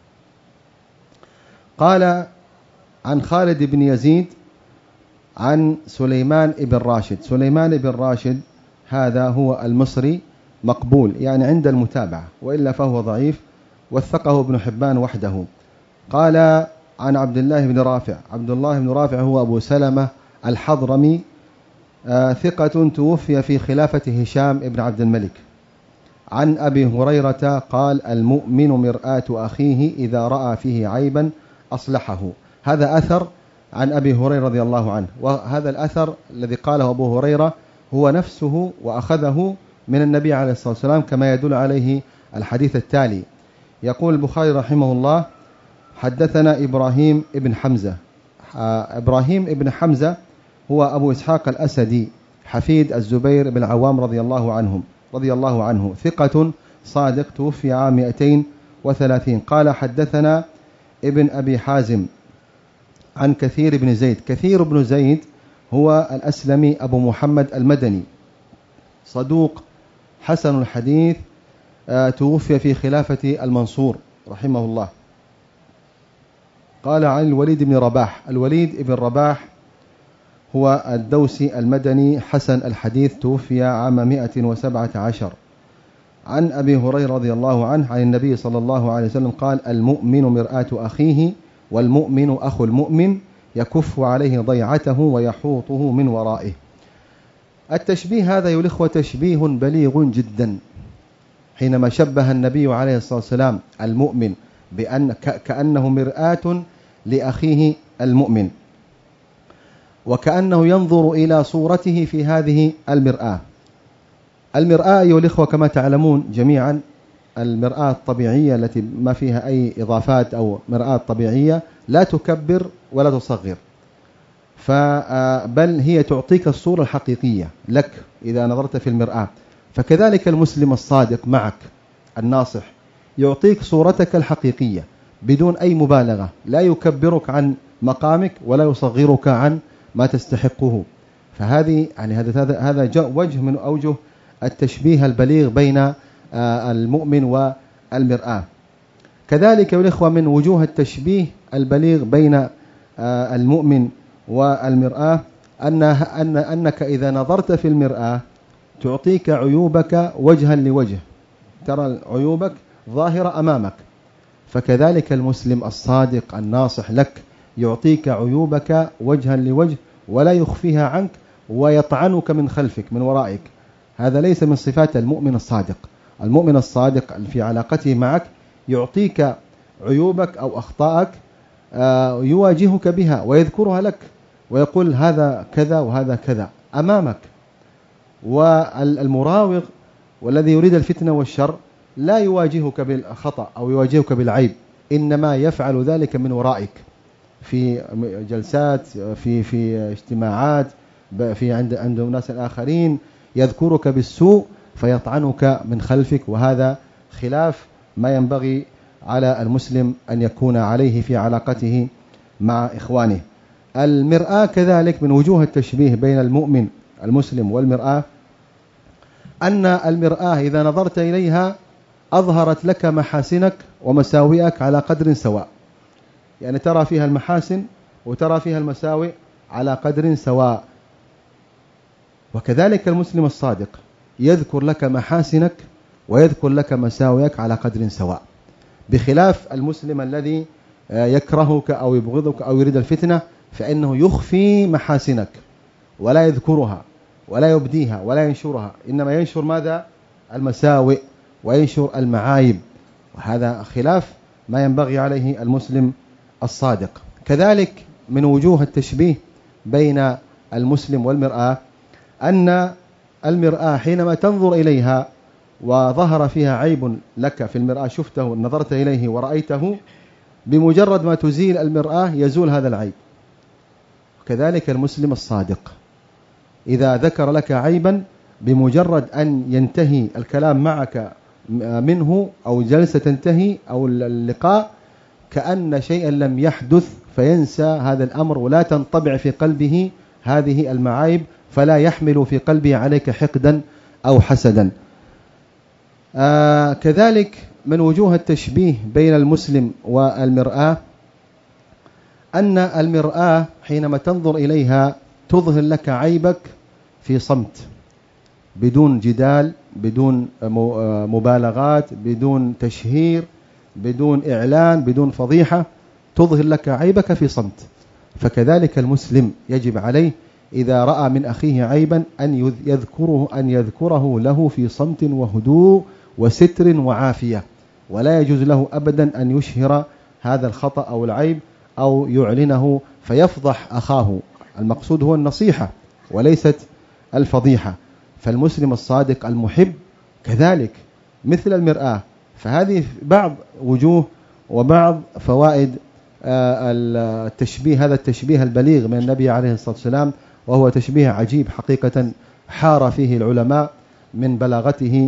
قال عن خالد بن يزيد عن سليمان بن راشد. سليمان بن راشد هذا هو المصري، مقبول يعني عند المتابعة، وإلا فهو ضعيف، وثقه ابن حبان وحده. قال عن عبد الله بن رافع. عبد الله بن رافع هو أبو سلمة الحضرمي، آه ثقة، توفي في خلافة هشام بن عبد الملك. عن أبي هريرة قال: المؤمن مرآة أخيه إذا رأى فيه عيبا أصلحه. هذا أثر عن أبي هريرة رضي الله عنه، وهذا الأثر الذي قاله أبو هريرة هو نفسه وأخذه من النبي عليه الصلاة والسلام، كما يدل عليه الحديث التالي. يقول البخاري رحمه الله: حدثنا إبراهيم ابن حمزة. إبراهيم ابن حمزة هو أبو إسحاق الأسدي، حفيد الزبير بن العوام رضي الله عنهم رضي الله عنه، ثقة صادق، توفي عام مئتين وثلاثين. قال: حدثنا ابن أبي حازم عن كثير بن زيد. كثير بن زيد هو الأسلمي أبو محمد المدني، صدوق حسن الحديث، توفي في خلافة المنصور رحمه الله. قال عن الوليد بن رباح. الوليد بن رباح هو الدوسي المدني حسن الحديث، توفي عام مئة وسبعة عشر. عن أبي هريرة رضي الله عنه عن النبي صلى الله عليه وسلم قال: المؤمن مرآة أخيه والمؤمن أخو المؤمن يكف عليه ضيعته ويحوطه من ورائه. التشبيه هذا يا الإخوة تشبيه بليغ جدا، حينما شبه النبي عليه الصلاة والسلام المؤمن بأن كأنه مرآة لأخيه المؤمن، وكأنه ينظر إلى صورته في هذه المرآة. المرآة أيها الإخوة كما تعلمون جميعا، المرآة الطبيعية التي ما فيها أي إضافات أو مرآة طبيعية لا تكبر ولا تصغر، بل هي تعطيك الصورة الحقيقية لك إذا نظرت في المرآة. فكذلك المسلم الصادق معك الناصح يعطيك صورتك الحقيقية بدون أي مبالغة، لا يكبرك عن مقامك ولا يصغرك عن ما تستحقه. فهذه يعني هذا هذا جاء وجه من أوجه التشبيه البليغ بين المؤمن والمرآة. كذلك يا الإخوة من وجوه التشبيه البليغ بين المؤمن والمرآة أن أن أنك إذا نظرت في المرآة تعطيك عيوبك وجها لوجه، ترى عيوبك ظاهرة أمامك. فكذلك المسلم الصادق الناصح لك يعطيك عيوبك وجها لوجه ولا يخفيها عنك ويطعنك من خلفك من ورائك. هذا ليس من صفات المؤمن الصادق. المؤمن الصادق في علاقته معك يعطيك عيوبك أو أخطائك، يواجهك بها ويذكرها لك ويقول هذا كذا وهذا كذا أمامك. والمراوغ والذي يريد الفتنة والشر لا يواجهك بالخطأ أو يواجهك بالعيب، إنما يفعل ذلك من ورائك في جلسات، في في اجتماعات، في عند عند الناس الآخرين، يذكرك بالسوء فيطعنك من خلفك. وهذا خلاف ما ينبغي على المسلم أن يكون عليه في علاقته مع إخوانه. المرآة كذلك من وجوه التشبيه بين المؤمن المسلم والمرآة أن المرآة إذا نظرت إليها أظهرت لك محاسنك ومساوئك على قدر سواء، يعني ترى فيها المحاسن وترى فيها المساوئ على قدر سواء. وكذلك المسلم الصادق يذكر لك محاسنك ويذكر لك مساويك على قدر سواء، بخلاف المسلم الذي يكرهك أو يبغضك أو يريد الفتنة، فإنه يخفي محاسنك ولا يذكرها ولا يبديها ولا ينشرها، إنما ينشر ماذا؟ المساوئ وينشر المعايب، وهذا خلاف ما ينبغي عليه المسلم الصادق. كذلك من وجوه التشبيه بين المسلم والمرآة أن المرآة حينما تنظر إليها وظهر فيها عيب لك في المرآة، شفته نظرت إليه ورأيته، بمجرد ما تزيل المرآة يزول هذا العيب. كذلك المسلم الصادق إذا ذكر لك عيبا، بمجرد أن ينتهي الكلام معك منه أو جلسة تنتهي أو اللقاء كأن شيئا لم يحدث، فينسى هذا الأمر ولا تنطبع في قلبه هذه المعايب، فلا يحمل في قلبه عليك حقدا أو حسدا. آه كذلك من وجوه التشبيه بين المسلم والمرآة أن المرآة حينما تنظر إليها تظهر لك عيبك في صمت، بدون جدال، بدون مبالغات، بدون تشهير، بدون إعلان، بدون فضيحة، تظهر لك عيبك في صمت. فكذلك المسلم يجب عليه إذا رأى من أخيه عيبا أن يذكره أن يذكره له في صمت وهدوء وستر وعافية، ولا يجوز له أبدا أن يشهر هذا الخطأ أو العيب أو يعلنه فيفضح أخاه. المقصود هو النصيحة وليست الفضيحة. فالمسلم الصادق المحب كذلك مثل المرآة. فهذه بعض وجوه وبعض فوائد التشبيه، هذا التشبيه البليغ من النبي عليه الصلاة والسلام، وهو تشبيه عجيب حقيقة حار فيه العلماء من بلاغته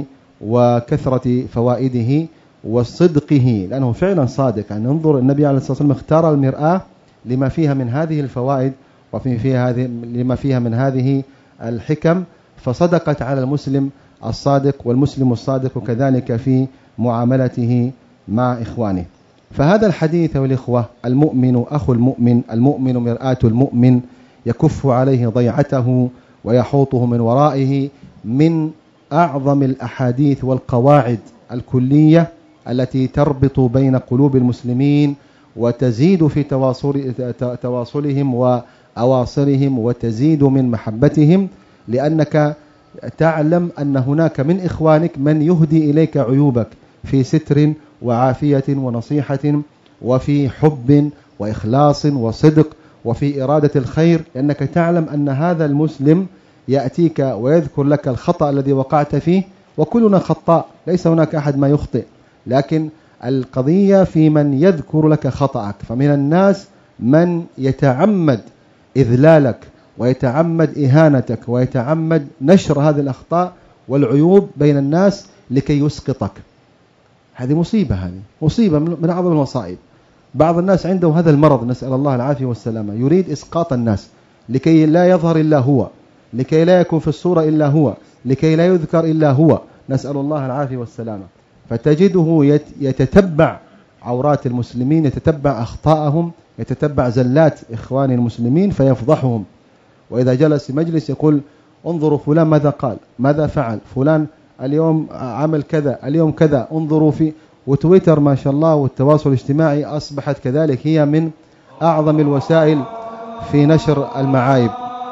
وكثرة فوائده وصدقه، لأنه فعلا صادق. يعني انظر النبي عليه الصلاة والسلام اختار المرآة لما فيها من هذه الفوائد وفي فيها هذه لما فيها من هذه الحكم، فصدقت على المسلم الصادق، والمسلم الصادق كذلك في معاملته مع إخوانه. فهذا الحديث والإخوة، المؤمن أخو المؤمن، المؤمن مرآة المؤمن، يكف عليه ضيعته ويحوطه من ورائه، من أعظم الأحاديث والقواعد الكلية التي تربط بين قلوب المسلمين وتزيد في تواصل تواصلهم وأواصرهم وتزيد من محبتهم، لأنك تعلم أن هناك من إخوانك من يهدي إليك عيوبك في ستر وعافية ونصيحة وفي حب وإخلاص وصدق وفي إرادة الخير، لأنك تعلم أن هذا المسلم يأتيك ويذكر لك الخطأ الذي وقعت فيه، وكلنا خطاء، ليس هناك أحد ما يخطئ، لكن القضية في من يذكر لك خطأك. فمن الناس من يتعمد إذلالك ويتعمد إهانتك ويتعمد نشر هذه الأخطاء والعيوب بين الناس لكي يسقطك. هذه مصيبة، هذه مصيبة من أعظم المصائب. بعض الناس عنده هذا المرض، نسأل الله العافية والسلامة، يريد إسقاط الناس لكي لا يظهر إلا هو، لكي لا يكون في الصورة إلا هو، لكي لا يذكر إلا هو، نسأل الله العافية والسلامة. فتجده يتتبع عورات المسلمين، يتتبع أخطاءهم، يتتبع زلات إخوان المسلمين فيفضحهم. وإذا جلس مجلس يقول انظروا فلان ماذا قال، ماذا فعل، فلان اليوم عمل كذا، اليوم كذا، انظروا في. وتويتر ما شاء الله والتواصل الاجتماعي أصبحت كذلك هي من أعظم الوسائل في نشر المعايب.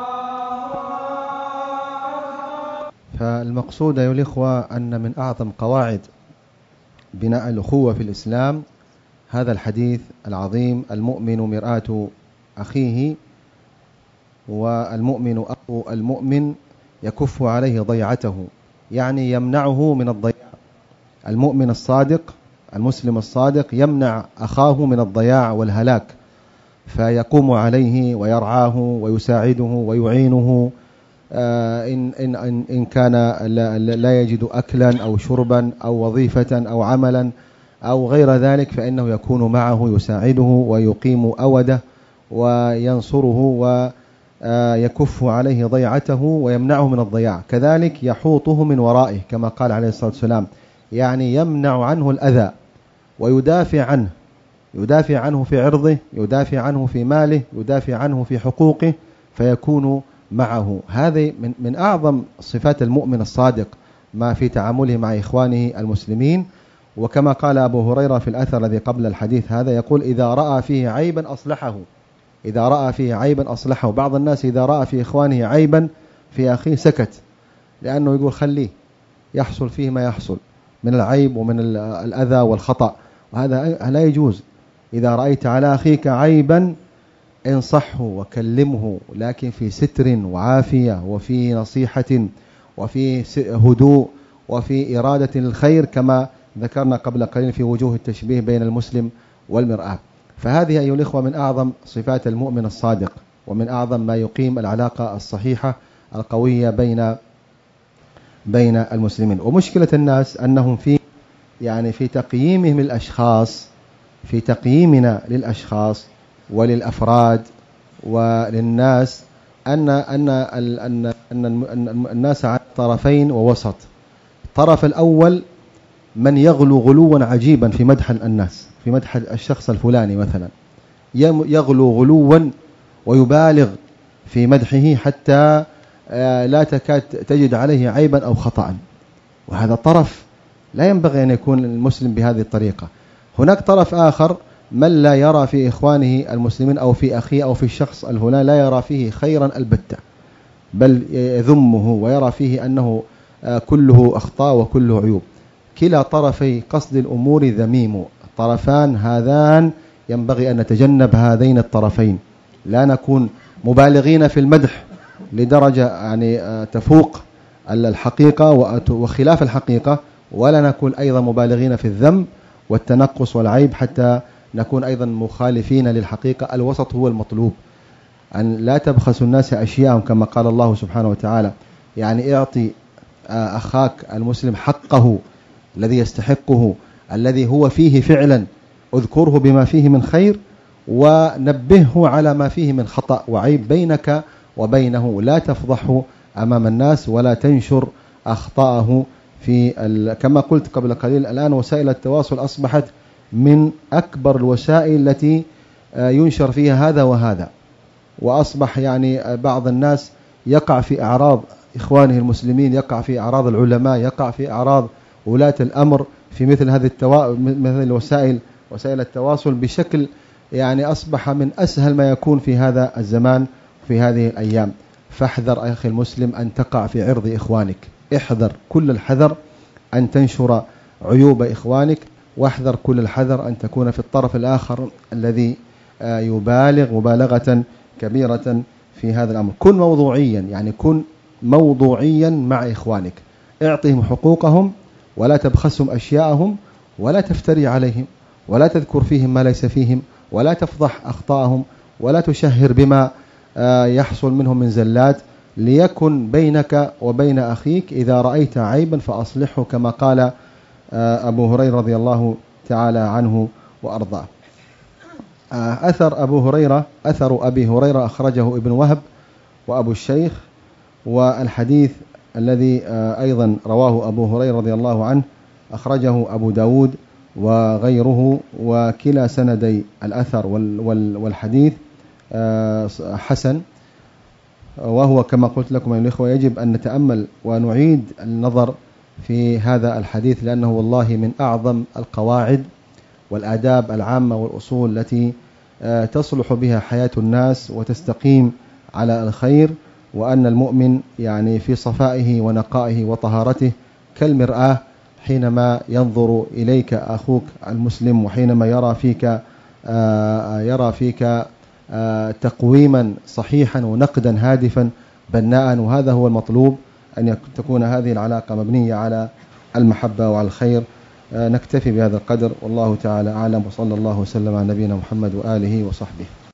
فالمقصود أيها الإخوة أن من أعظم قواعد بناء الأخوة في الإسلام هذا الحديث العظيم: المؤمن مرآة أخيه، والمؤمن أخو المؤمن يكف عليه ضيعته، يعني يمنعه من الضياع. المؤمن الصادق، المسلم الصادق، يمنع أخاه من الضياع والهلاك، فيقوم عليه ويرعاه ويساعده ويعينه إن, إن, إن كان لا يجد أكلا أو شربا أو وظيفة أو عملا أو غير ذلك، فإنه يكون معه يساعده ويقيم أوده وينصره ويكف عليه ضيعته ويمنعه من الضياع. كذلك يحوطه من ورائه كما قال عليه الصلاة والسلام، يعني يمنع عنه الأذى ويدافع عنه، يدافع عنه في عرضه، يدافع عنه في ماله، يدافع عنه في حقوقه، فيكون معه. هذه من, من أعظم صفات المؤمن الصادق، ما في تعامله مع إخوانه المسلمين. وكما قال أبو هريرة في الأثر الذي قبل الحديث هذا، يقول إذا رأى فيه عيبا أصلحه، إذا رأى فيه عيبا أصلحه. بعض الناس إذا رأى في إخوانه عيبا في أخيه سكت، لأنه يقول خليه يحصل فيه ما يحصل من العيب ومن الأذى والخطأ، وهذا لا يجوز. إذا رأيت على أخيك عيبا انصحه وكلمه، لكن في ستر وعافية وفي نصيحة وفي هدوء وفي إرادة الخير، كما ذكرنا قبل قليل في وجوه التشبيه بين المسلم والمرآة. فهذه أيها الإخوة من أعظم صفات المؤمن الصادق، ومن أعظم ما يقيم العلاقة الصحيحة القوية بين بين المسلمين. ومشكلة الناس أنهم في يعني في تقييمهم الأشخاص، في تقييمنا للأشخاص وللأفراد وللناس أن أن أن أن الناس على طرفين ووسط. الطرف الأول من يغلو غلوا عجيبا في مدح الناس، في مدح الشخص الفلاني مثلا، يغلو غلوا ويبالغ في مدحه حتى لا تكاد تجد عليه عيبا أو خطأ، وهذا طرف لا ينبغي أن يكون المسلم بهذه الطريقة. هناك طرف آخر من لا يرى في إخوانه المسلمين أو في أخيه أو في الشخص الفلاني لا يرى فيه خيرا البتة، بل يذمه ويرى فيه أنه كله أخطاء وكله عيوب. كلا طرفي قصد الأمور ذميم، الطرفان هذان ينبغي أن نتجنب هذين الطرفين، لا نكون مبالغين في المدح لدرجة يعني تفوق الحقيقة وخلاف الحقيقة، ولا نكون أيضا مبالغين في الذم والتنقص والعيب حتى نكون أيضا مخالفين للحقيقة. الوسط هو المطلوب، أن لا تبخسوا الناس أشياءهم كما قال الله سبحانه وتعالى، يعني اعطي أخاك المسلم حقه الذي يستحقه الذي هو فيه فعلا، اذكره بما فيه من خير ونبهه على ما فيه من خطأ وعيب بينك وبينه، لا تفضحه أمام الناس ولا تنشر أخطاءه في ال... كما قلت قبل قليل، الآن وسائل التواصل أصبحت من أكبر الوسائل التي ينشر فيها هذا وهذا، وأصبح يعني بعض الناس يقع في أعراض إخوانه المسلمين، يقع في أعراض العلماء، يقع في أعراض ولاة الأمر في مثل هذه التوا... مثل الوسائل وسائل التواصل بشكل يعني أصبح من أسهل ما يكون في هذا الزمان في هذه الأيام. فاحذر أخي المسلم أن تقع في عرض إخوانك، احذر كل الحذر أن تنشر عيوب إخوانك، واحذر كل الحذر أن تكون في الطرف الآخر الذي يبالغ مبالغة كبيرة في هذا الأمر. كن موضوعيا، يعني كن موضوعيا مع إخوانك، اعطهم حقوقهم ولا تبخسهم أشياءهم ولا تفتري عليهم ولا تذكر فيهم ما ليس فيهم ولا تفضح أخطاءهم ولا تشهر بما يحصل منهم من زلات، ليكن بينك وبين أخيك إذا رأيت عيبا فأصلحه كما قال أبو هريرة رضي الله تعالى عنه وأرضاه. أثر أبو هريرة أثر أبي هريرة أخرجه ابن وهب وأبو الشيخ، والحديث الذي أيضا رواه أبو هريرة رضي الله عنه أخرجه أبو داود وغيره، وكلا سندي الأثر والحديث حسن. وهو كما قلت لكم أيها الإخوة يجب أن نتأمل ونعيد النظر في هذا الحديث، لأنه والله من أعظم القواعد والآداب العامة والأصول التي تصلح بها حياة الناس وتستقيم على الخير، وأن المؤمن يعني في صفائه ونقائه وطهارته كالمرآة حينما ينظر إليك أخوك المسلم، وحينما يرى فيك يرى فيك تقويما صحيحا ونقدا هادفا بناء. وهذا هو المطلوب، أن تكون هذه العلاقة مبنية على المحبة وعلى الخير. نكتفي بهذا القدر، والله تعالى أعلم، وصلى الله وسلم على نبينا محمد وآله وصحبه.